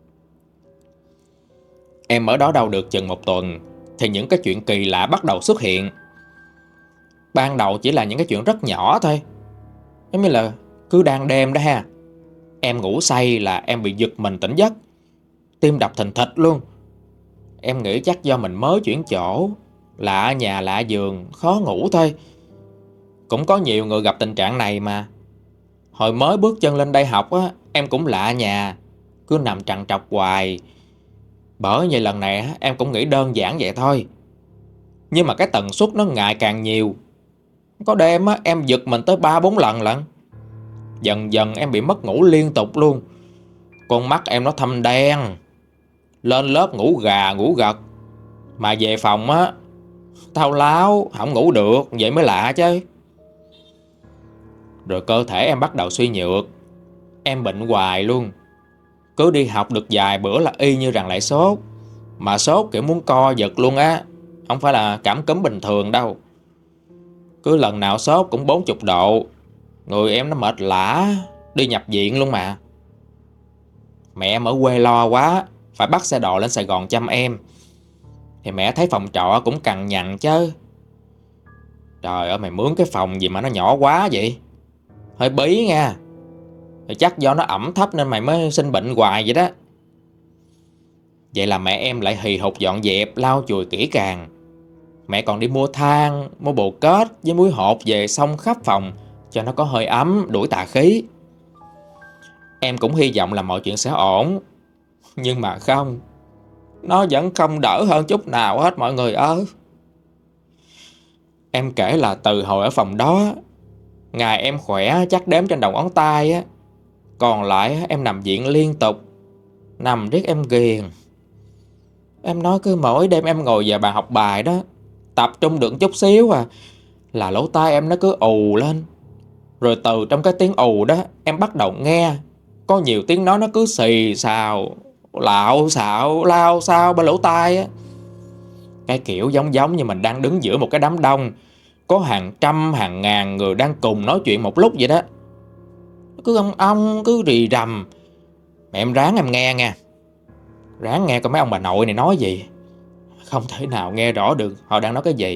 Speaker 1: Em ở đó đâu được chừng một tuần thì những cái chuyện kỳ lạ bắt đầu xuất hiện. Ban đầu chỉ là những cái chuyện rất nhỏ thôi. Giống như là cứ đang đêm đó ha, em ngủ say là em bị giật mình tỉnh giấc, tim đập thình thịch luôn. Em nghĩ chắc do mình mới chuyển chỗ, lạ nhà lạ giường, khó ngủ thôi. Cũng có nhiều người gặp tình trạng này mà. Hồi mới bước chân lên đây học á, em cũng lạ nhà, cứ nằm trằn trọc hoài. Bởi vậy lần này em cũng nghĩ đơn giản vậy thôi. Nhưng mà cái tần suất nó ngày càng nhiều. Có đêm á, em giật mình tới 3-4 lần lận. Dần dần em bị mất ngủ liên tục luôn. Con mắt em nó thâm đen. Lên lớp ngủ gà ngủ gật, mà về phòng á, thao láo, không ngủ được, vậy mới lạ chứ. Rồi cơ thể em bắt đầu suy nhược. Em bệnh hoài luôn. Cứ đi học được vài bữa là y như rằng lại sốt. Mà sốt kiểu muốn co giật luôn á, không phải là cảm cúm bình thường đâu. Cứ lần nào sốt cũng 40 độ. Người em nó mệt lả, đi nhập viện luôn mà. Mẹ em ở quê lo quá, phải bắt xe đò lên Sài Gòn chăm em. Thì mẹ thấy phòng trọ cũng cằn nhằn chứ. Trời ơi, mày mướn cái phòng gì mà nó nhỏ quá vậy? Hơi bí nha. Thì chắc do nó ẩm thấp nên mày mới sinh bệnh hoài vậy đó. Vậy là mẹ em lại hì hục dọn dẹp, lau chùi kỹ càng. Mẹ còn đi mua than, mua bồ kết với muối hột về xông khắp phòng cho nó có hơi ấm, đuổi tà khí. Em cũng hy vọng là mọi chuyện sẽ ổn. Nhưng mà không, nó vẫn không đỡ hơn chút nào hết mọi người ơi. Em kể là từ hồi ở phòng đó, ngày em khỏe chắc đếm trên đầu ngón tay á. Còn lại em nằm viện liên tục. Nằm riết em ghiền. Em nói cứ mỗi đêm em ngồi vào bàn học bài đó, tập trung được chút xíu là lỗ tai em nó cứ ù lên. Rồi từ trong cái tiếng ù đó em bắt đầu nghe có nhiều tiếng nói nó cứ xì xào, lạo xạo, lao xao bên lỗ tai á. Cái kiểu giống giống như mình đang đứng giữa một cái đám đông, có hàng trăm hàng ngàn người đang cùng nói chuyện một lúc vậy đó. Cứ ong cứ rì rầm. Mẹ em ráng em nghe nha. Ráng nghe coi mấy ông bà nội này nói gì. Không thể nào nghe rõ được họ đang nói cái gì.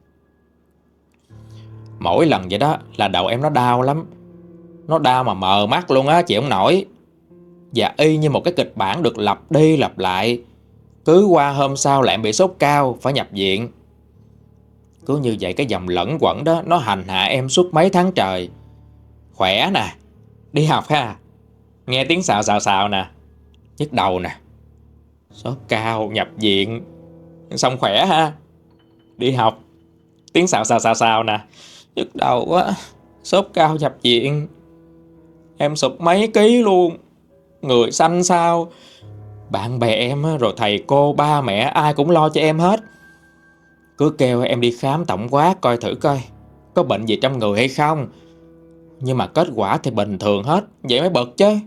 Speaker 1: Mỗi lần vậy đó là đầu em nó đau lắm. Nó đau mà mờ mắt luôn á, chịu không nổi. Và y như một cái kịch bản được lặp đi lặp lại. Cứ qua hôm sau lại em bị sốt cao, phải nhập viện. Cứ như vậy cái dòng lẫn quẩn đó nó hành hạ em suốt mấy tháng trời. Khỏe nè, đi học ha, nghe tiếng xào xào xào nè, nhức đầu nè, sốt cao, nhập viện. Xong khỏe ha, đi học, tiếng xào xào xào xào nè, nhức đầu quá, sốt cao, nhập viện. Em sụt mấy ký luôn, người xanh xao. Bạn bè em rồi thầy cô, ba mẹ ai cũng lo cho em hết. Cứ kêu em đi khám tổng quát coi thử coi có bệnh gì trong người hay không. Nhưng mà kết quả thì bình thường hết, vậy mới bực chứ.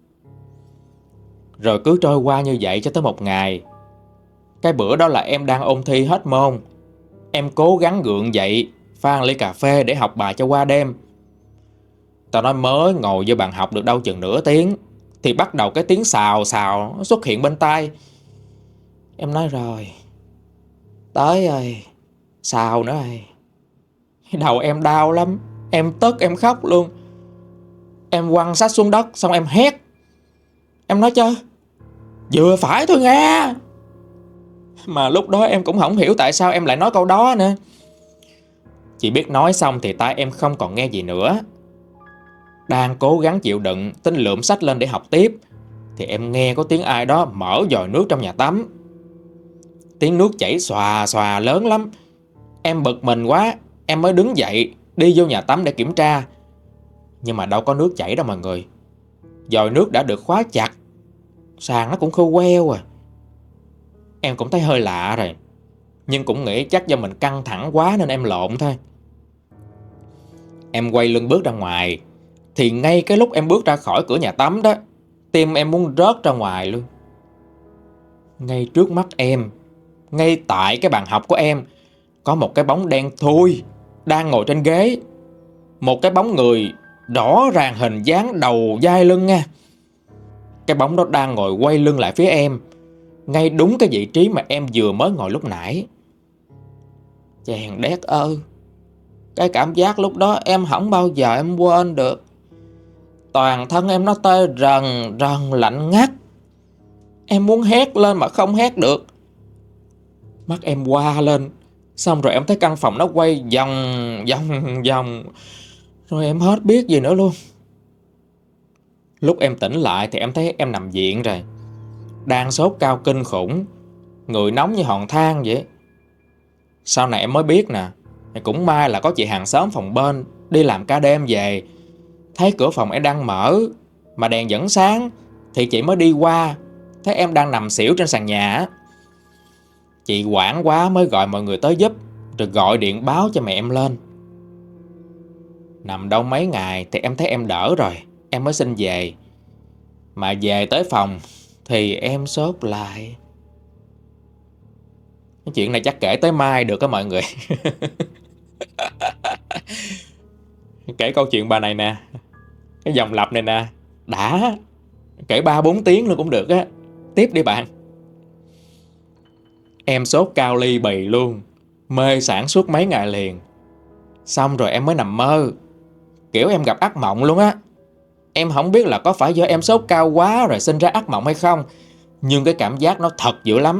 Speaker 1: Rồi cứ trôi qua như vậy cho tới một ngày. Cái bữa đó là em đang ôn thi hết môn. Em cố gắng gượng dậy, pha ly cà phê để học bài cho qua đêm. Tao nói mới ngồi vô bàn học được đâu chừng nửa tiếng thì bắt đầu cái tiếng xào xào xuất hiện bên tai. Em nói rồi, tới rồi, xào nữa rồi. Đầu em đau lắm, em tức em khóc luôn. Em quăng sách xuống đất xong em hét. Em nói chứ, vừa phải thôi nghe. Mà lúc đó em cũng không hiểu tại sao em lại nói câu đó nữa. Chỉ biết nói xong thì tai em không còn nghe gì nữa. Đang cố gắng chịu đựng, tính lượm sách lên để học tiếp thì em nghe có tiếng ai đó mở vòi nước trong nhà tắm. Tiếng nước chảy xòa xòa lớn lắm. Em bực mình quá, em mới đứng dậy đi vô nhà tắm để kiểm tra. Nhưng mà đâu có nước chảy đâu mọi người. Vòi nước đã được khóa chặt, sàn nó cũng khô queo à. Em cũng thấy hơi lạ rồi, nhưng cũng nghĩ chắc do mình căng thẳng quá nên em lộn thôi. Em quay lưng bước ra ngoài. Thì ngay cái lúc em bước ra khỏi cửa nhà tắm đó, tim em muốn rớt ra ngoài luôn. Ngay trước mắt em, ngay tại cái bàn học của em, có một cái bóng đen thui đang ngồi trên ghế. Một cái bóng người rõ ràng hình dáng đầu vai lưng nha. Cái bóng đó đang ngồi quay lưng lại phía em, ngay đúng cái vị trí mà em vừa mới ngồi lúc nãy. Chàng đét ơi, cái cảm giác lúc đó em không bao giờ em quên được. Toàn thân em nó tê rần rần lạnh ngắt. Em muốn hét lên mà không hét được. Mắt em hoa lên, xong rồi em thấy căn phòng nó quay vòng vòng vòng, rồi em hết biết gì nữa luôn. Lúc em tỉnh lại thì em thấy em nằm viện rồi, đang sốt cao kinh khủng, người nóng như hòn than vậy. Sau này em mới biết nè, cũng may là có chị hàng xóm phòng bên đi làm ca đêm về, thấy cửa phòng em đang mở mà đèn vẫn sáng, thì chị mới đi qua, thấy em đang nằm xỉu trên sàn nhà. Chị hoảng quá mới gọi mọi người tới giúp, rồi gọi điện báo cho mẹ em lên. Nằm đâu mấy ngày thì em thấy em đỡ rồi, em mới xin về. Mà về tới phòng thì em sốt lại. Cái chuyện này chắc kể tới mai được á mọi người. Kể câu chuyện bà này nè, cái dòng lặp này nè, đã kể 3-4 tiếng luôn cũng được á. Tiếp đi bạn. Em sốt cao ly bì luôn, mê sảng suốt mấy ngày liền. Xong rồi em mới nằm mơ, kiểu em gặp ác mộng luôn á. Em không biết là có phải do em sốt cao quá rồi sinh ra ác mộng hay không, nhưng cái cảm giác nó thật dữ lắm.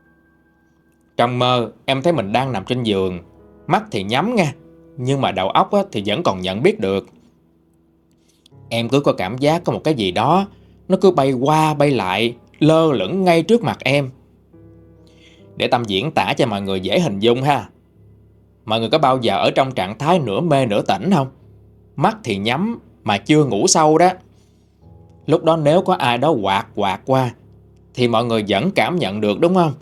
Speaker 1: Trong mơ em thấy mình đang nằm trên giường, mắt thì nhắm nha, nhưng mà đầu óc thì vẫn còn nhận biết được. Em cứ có cảm giác có một cái gì đó nó cứ bay qua bay lại, lơ lửng ngay trước mặt em. Để Tâm diễn tả cho mọi người dễ hình dung ha. Mọi người có bao giờ ở trong trạng thái nửa mê nửa tỉnh không? Mắt thì nhắm mà chưa ngủ sâu đó. Lúc đó nếu có ai đó quạt qua thì mọi người vẫn cảm nhận được đúng không?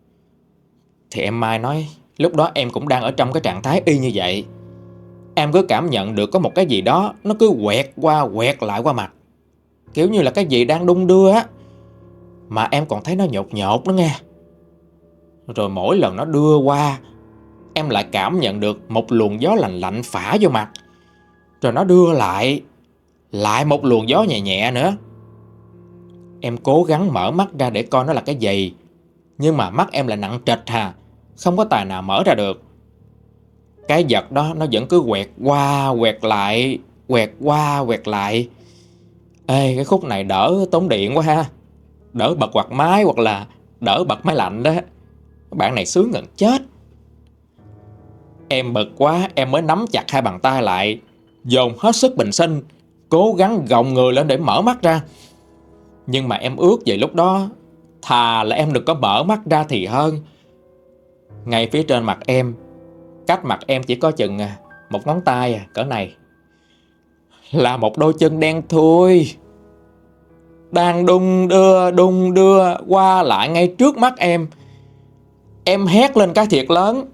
Speaker 1: Thì em Mai nói lúc đó em cũng đang ở trong cái trạng thái y như vậy. Em cứ cảm nhận được có một cái gì đó nó cứ quẹt qua quẹt lại qua mặt, kiểu như là cái gì đang đung đưa á. Mà em còn thấy nó nhột nhột nữa nghe. Rồi mỗi lần nó đưa qua, em lại cảm nhận được một luồng gió lạnh lạnh phả vô mặt. Rồi nó đưa lại, lại một luồng gió nhẹ nhẹ nữa. Em cố gắng mở mắt ra để coi nó là cái gì, nhưng mà mắt em lại nặng trịch hà, không có tài nào mở ra được. Cái vật đó nó vẫn cứ quẹt qua quẹt lại, quẹt qua quẹt lại. Ê, cái khúc này đỡ tốn điện quá ha. Đỡ bật quạt máy hoặc là đỡ bật máy lạnh đó. Bạn này sướng gần chết. Em bực quá, em mới nắm chặt hai bàn tay lại, dồn hết sức bình sinh, cố gắng gồng người lên để mở mắt ra. Nhưng mà em ước vậy lúc đó, thà là em đừng có mở mắt ra thì hơn. Ngay phía trên mặt em, cách mặt em chỉ có chừng một ngón tay cỡ này, là một đôi chân đen thui, đang đung đưa qua lại ngay trước mắt em. Em hét lên cái thiệt lớn.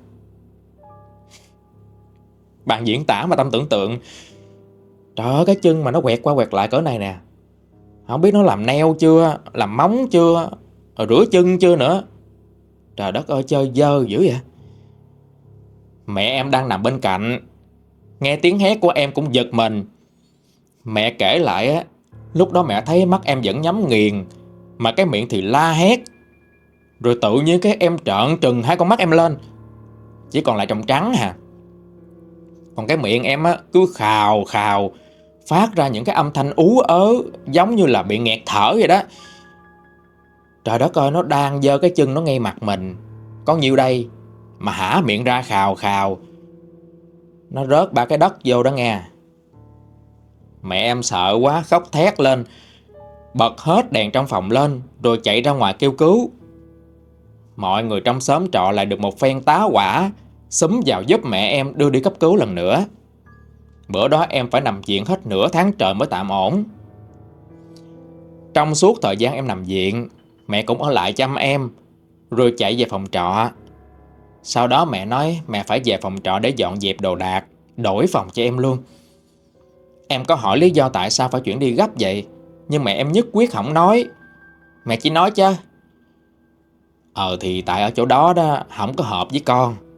Speaker 1: Bạn diễn tả mà Tâm tưởng tượng. Trời ơi, cái chân mà nó quẹt qua quẹt lại cỡ này nè, không biết nó làm neo chưa, làm móng chưa, rồi rửa chân chưa nữa. Trời đất ơi, chơi dơ dữ vậy. Mẹ em đang nằm bên cạnh, nghe tiếng hét của em cũng giật mình. Mẹ kể lại á, lúc đó mẹ thấy mắt em vẫn nhắm nghiền, mà cái miệng thì la hét. Rồi tự nhiên cái em trợn trừng hai con mắt em lên, chỉ còn lại trong trắng hà. Còn cái miệng em á cứ khào khào, phát ra những cái âm thanh ú ớ, giống như là bị nghẹt thở vậy đó. Trời đất ơi, nó đang giơ cái chân nó ngay mặt mình, có nhiêu đây mà hả miệng ra khào khào. Nó rớt ba cái đất vô đó nghe. Mẹ em sợ quá khóc thét lên, bật hết đèn trong phòng lên, rồi chạy ra ngoài kêu cứu. Mọi người trong xóm trọ lại được một phen tá hỏa, xúm vào giúp mẹ em đưa đi cấp cứu lần nữa. Bữa đó em phải nằm viện hết nửa tháng trời mới tạm ổn. Trong suốt thời gian em nằm viện, mẹ cũng ở lại chăm em, rồi chạy về phòng trọ. Sau đó mẹ nói mẹ phải về phòng trọ để dọn dẹp đồ đạc, đổi phòng cho em luôn. Em có hỏi lý do tại sao phải chuyển đi gấp vậy, nhưng mẹ em nhất quyết không nói. Mẹ chỉ nói chứ thì tại ở chỗ đó đó không có hợp với con.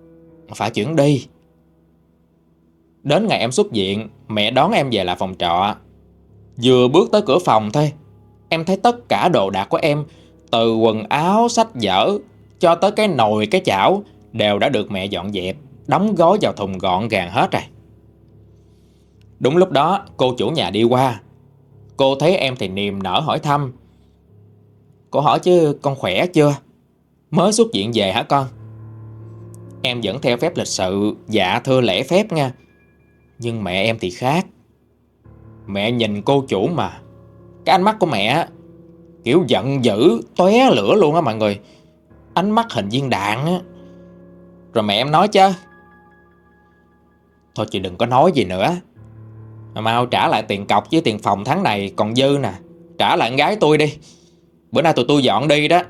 Speaker 1: phải chuyển đi. Đến ngày em xuất viện, mẹ đón em về lại phòng trọ. Vừa bước tới cửa phòng thôi, em thấy tất cả đồ đạc của em, từ quần áo, sách vở cho tới cái nồi, cái chảo đều đã được mẹ dọn dẹp, đóng gói vào thùng gọn gàng hết rồi. Đúng lúc đó cô chủ nhà đi qua. Cô thấy em thì niềm nở hỏi thăm. Cô hỏi chứ con khỏe chưa? Mới xuất viện về hả con? Em vẫn theo phép lịch sự, dạ thưa lễ phép nha. Nhưng mẹ em thì khác. Mẹ nhìn cô chủ mà cái ánh mắt của mẹ kiểu giận dữ, tóe lửa luôn á mọi người. Ánh mắt hình viên đạn á. Rồi mẹ em nói chứ: thôi chị đừng có nói gì nữa, mau trả lại tiền cọc với tiền phòng tháng này còn dư nè. Trả lại con gái tôi đi, bữa nay tụi tôi dọn đi đó.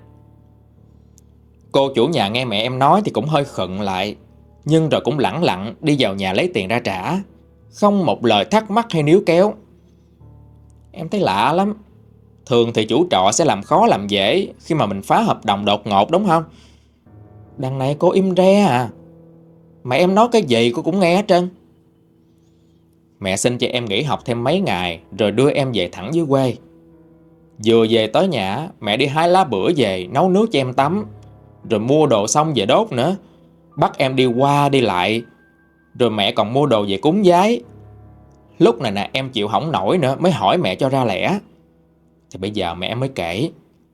Speaker 1: Cô chủ nhà nghe mẹ em nói thì cũng hơi khựng lại, nhưng rồi cũng lẳng lặng đi vào nhà lấy tiền ra trả, không một lời thắc mắc hay níu kéo. Em thấy lạ lắm. Thường thì chủ trọ sẽ làm khó làm dễ khi mà mình phá hợp đồng đột ngột, đúng không? Đằng này cô im re à. Mẹ em nói cái gì cô cũng nghe hết trơn. Mẹ xin cho em nghỉ học thêm mấy ngày rồi đưa em về thẳng dưới quê. Vừa về tới nhà, mẹ đi hái lá bửa về nấu nước cho em tắm, rồi mua đồ xong về đốt nữa. Bắt em đi qua đi lại. Rồi mẹ còn mua đồ về cúng giái. Lúc này nè em chịu không nổi nữa mới hỏi mẹ cho ra lẽ. Thì bây giờ mẹ em mới kể.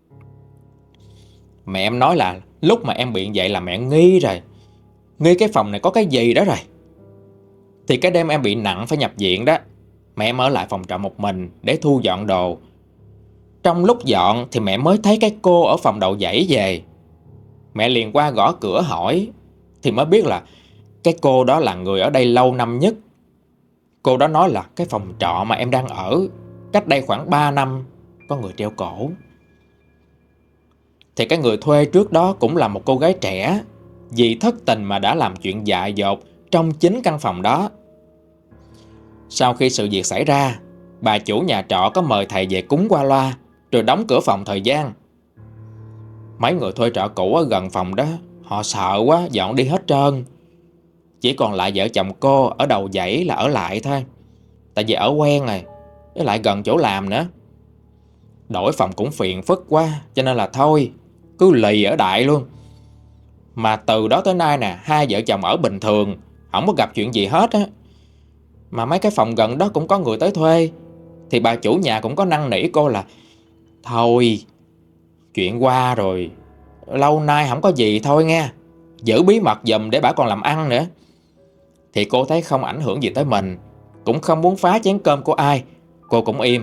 Speaker 1: Mẹ em nói là lúc mà em bị vậy là mẹ nghi rồi, nghi cái phòng này có cái gì đó rồi. Thì cái đêm em bị nặng phải nhập viện đó, mẹ em ở lại phòng trọ một mình để thu dọn đồ. Trong lúc dọn thì mẹ mới thấy cái cô ở phòng đậu dãy về. Mẹ liền qua gõ cửa hỏi, thì mới biết là cái cô đó là người ở đây lâu năm nhất. Cô đó nói là cái phòng trọ mà em đang ở, cách đây khoảng 3 năm có người treo cổ. Thì cái người thuê trước đó cũng là một cô gái trẻ, vì thất tình mà đã làm chuyện dại dột trong chính căn phòng đó. Sau khi sự việc xảy ra, bà chủ nhà trọ có mời thầy về cúng qua loa, rồi đóng cửa phòng thời gian. Mấy người thuê trọ cũ ở gần phòng đó, họ sợ quá dọn đi hết trơn. Chỉ còn lại vợ chồng cô ở đầu dãy là ở lại thôi, tại vì ở quen rồi, với lại gần chỗ làm nữa. Đổi phòng cũng phiền phức quá, cho nên là thôi, cứ lì ở đại luôn. Mà từ đó tới nay nè, hai vợ chồng ở bình thường, không có gặp chuyện gì hết á. Mà mấy cái phòng gần đó cũng có người tới thuê, thì bà chủ nhà cũng có năn nỉ cô là thôi, chuyện qua rồi, lâu nay không có gì thôi nha, giữ bí mật giùm để bà còn làm ăn nữa. Thì cô thấy không ảnh hưởng gì tới mình, cũng không muốn phá chén cơm của ai, cô cũng im.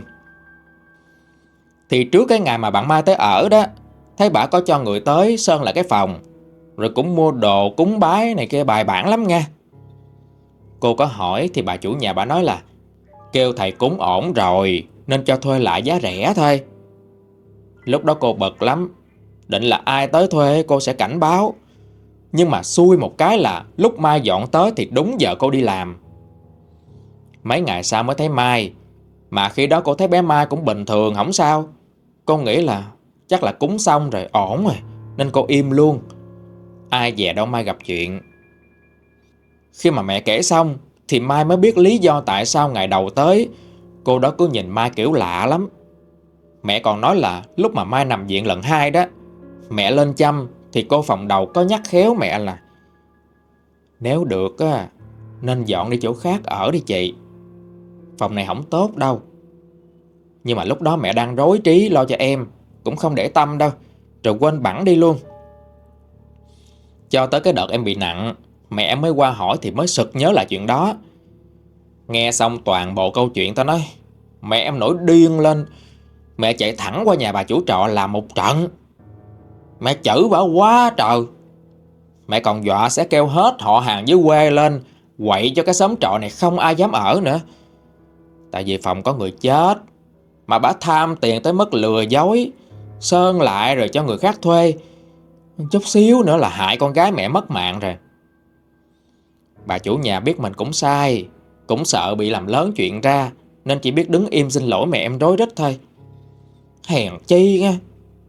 Speaker 1: Thì trước cái ngày mà bạn Mai tới ở đó, thấy bà có cho người tới sơn lại cái phòng, rồi cũng mua đồ cúng bái này kia bài bản lắm nha. Cô có hỏi thì bà chủ nhà bà nói là kêu thầy cúng ổn rồi nên cho thuê lại giá rẻ thôi. Lúc đó cô bực lắm, định là ai tới thuê cô sẽ cảnh báo. Nhưng mà xui một cái là lúc Mai dọn tới thì đúng giờ cô đi làm. Mấy ngày sau mới thấy Mai, mà khi đó cô thấy bé Mai cũng bình thường, không sao. Cô nghĩ là chắc là cúng xong rồi, ổn rồi, nên cô im luôn. Ai dè đâu Mai gặp chuyện. Khi mà mẹ kể xong thì Mai mới biết lý do tại sao ngày đầu tới cô đó cứ nhìn Mai kiểu lạ lắm. Mẹ còn nói là lúc mà Mai nằm viện lần 2 đó, mẹ lên chăm thì cô phòng đầu có nhắc khéo mẹ là nếu được á, nên dọn đi chỗ khác ở đi chị, phòng này không tốt đâu. Nhưng mà lúc đó mẹ đang rối trí lo cho em, cũng không để tâm đâu, rồi quên bẵng đi luôn. Cho tới cái đợt em bị nặng, mẹ em mới qua hỏi thì mới sực nhớ lại chuyện đó. Nghe xong toàn bộ câu chuyện tao nói, mẹ em nổi điên lên. Mẹ chạy thẳng qua nhà bà chủ trọ làm một trận. Mẹ chửi bà quá trời. Mẹ còn dọa sẽ kêu hết họ hàng dưới quê lên, quậy cho cái xóm trọ này không ai dám ở nữa. Tại vì phòng có người chết, mà bà tham tiền tới mức lừa dối, sơn lại rồi cho người khác thuê. Chút xíu nữa là hại con gái mẹ mất mạng rồi. Bà chủ nhà biết mình cũng sai, cũng sợ bị làm lớn chuyện ra, nên chỉ biết đứng im xin lỗi mẹ em rối rít thôi. Hèn chi nha,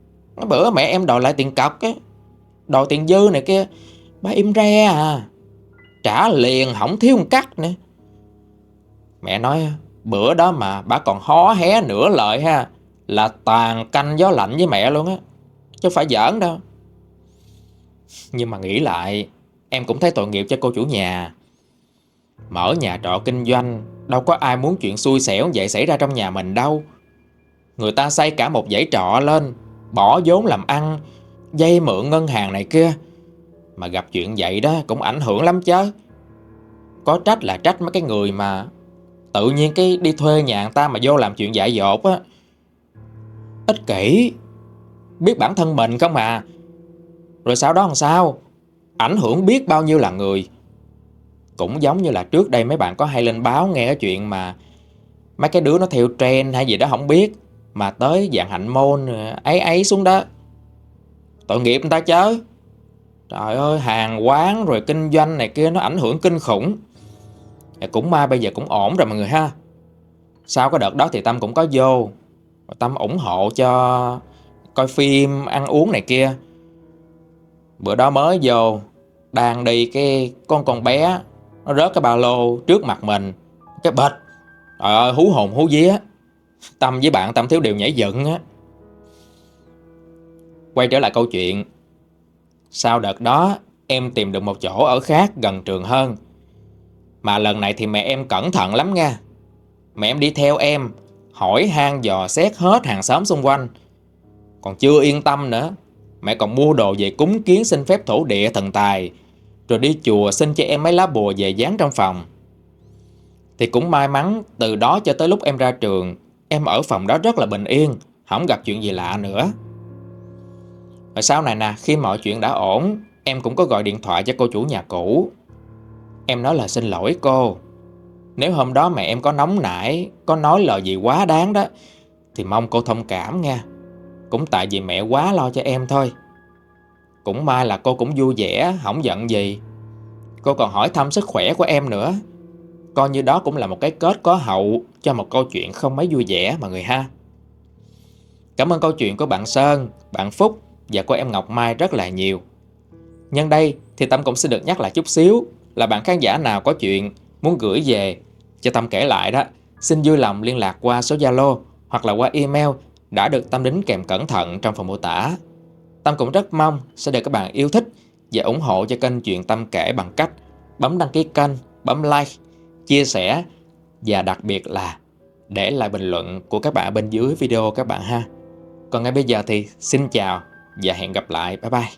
Speaker 1: bữa mẹ em đòi lại tiền cọc á, đòi tiền dư này kia, bà im re à. trả liền không thiếu một cắt nữa. Mẹ nói bữa đó mà bà còn hó hé nửa lời ha, là toàn canh gió lạnh với mẹ luôn á, chứ không phải giỡn đâu. Nhưng mà nghĩ lại, em cũng thấy tội nghiệp cho cô chủ nhà. Mở nhà trọ kinh doanh, đâu có ai muốn chuyện xui xẻo vậy xảy ra trong nhà mình đâu. Người ta xây cả một dãy trọ lên, bỏ vốn làm ăn, vay mượn ngân hàng này kia, mà gặp chuyện vậy đó cũng ảnh hưởng lắm chứ. Có trách là trách mấy cái người mà tự nhiên cái đi thuê nhà người ta mà vô làm chuyện dại dột á. Ích kỷ, biết bản thân mình không à. Rồi sau đó làm sao, ảnh hưởng biết bao nhiêu là người. Cũng giống như là trước đây mấy bạn có hay lên báo nghe cái chuyện mà mấy cái đứa nó theo trend hay gì đó không biết, mà tới dạng hạnh môn ấy ấy xuống đó. Tội nghiệp người ta chứ. Trời ơi, hàng quán rồi kinh doanh này kia nó ảnh hưởng kinh khủng. Cũng may bây giờ cũng ổn rồi mọi người ha. Sau cái đợt đó thì Tâm cũng có vô, Tâm ủng hộ cho coi phim, ăn uống này kia. Bữa đó mới vô, đang đi cái con bé nó rớt cái ba lô trước mặt mình, cái bịch. Trời ơi, hú hồn hú vía. Tâm với bạn Tâm thiếu điều nhảy dựng á. Quay trở lại câu chuyện. Sau đợt đó em tìm được một chỗ ở khác gần trường hơn. Mà lần này thì mẹ em cẩn thận lắm nha. Mẹ em đi theo em, hỏi han dò xét hết hàng xóm xung quanh. Còn chưa yên tâm nữa, mẹ còn mua đồ về cúng kiến xin phép thổ địa thần tài, rồi đi chùa xin cho em mấy lá bùa về dán trong phòng. Thì cũng may mắn, từ đó cho tới lúc em ra trường, em ở phòng đó rất là bình yên, không gặp chuyện gì lạ nữa. Rồi sau này nè, khi mọi chuyện đã ổn, em cũng có gọi điện thoại cho cô chủ nhà cũ. Em nói là xin lỗi cô, nếu hôm đó mẹ em có nóng nảy, có nói lời gì quá đáng đó, thì mong cô thông cảm nha. Cũng tại vì mẹ quá lo cho em thôi. Cũng may là cô cũng vui vẻ, không giận gì. Cô còn hỏi thăm sức khỏe của em nữa. Coi như đó cũng là một cái kết có hậu cho một câu chuyện không mấy vui vẻ mọi người ha. Cảm ơn câu chuyện của bạn Sơn, bạn Phúc và của em Ngọc Mai rất là nhiều. Nhân đây thì Tâm cũng xin được nhắc lại chút xíu là bạn khán giả nào có chuyện muốn gửi về cho Tâm kể lại đó, xin vui lòng liên lạc qua số Zalo hoặc là qua email đã được Tâm đính kèm cẩn thận trong phần mô tả. Tâm cũng rất mong sẽ được các bạn yêu thích và ủng hộ cho kênh Chuyện Tâm Kể bằng cách bấm đăng ký kênh, bấm like, chia sẻ và đặc biệt là để lại bình luận của các bạn bên dưới video các bạn ha. Còn ngay bây giờ thì xin chào và hẹn gặp lại. Bye bye.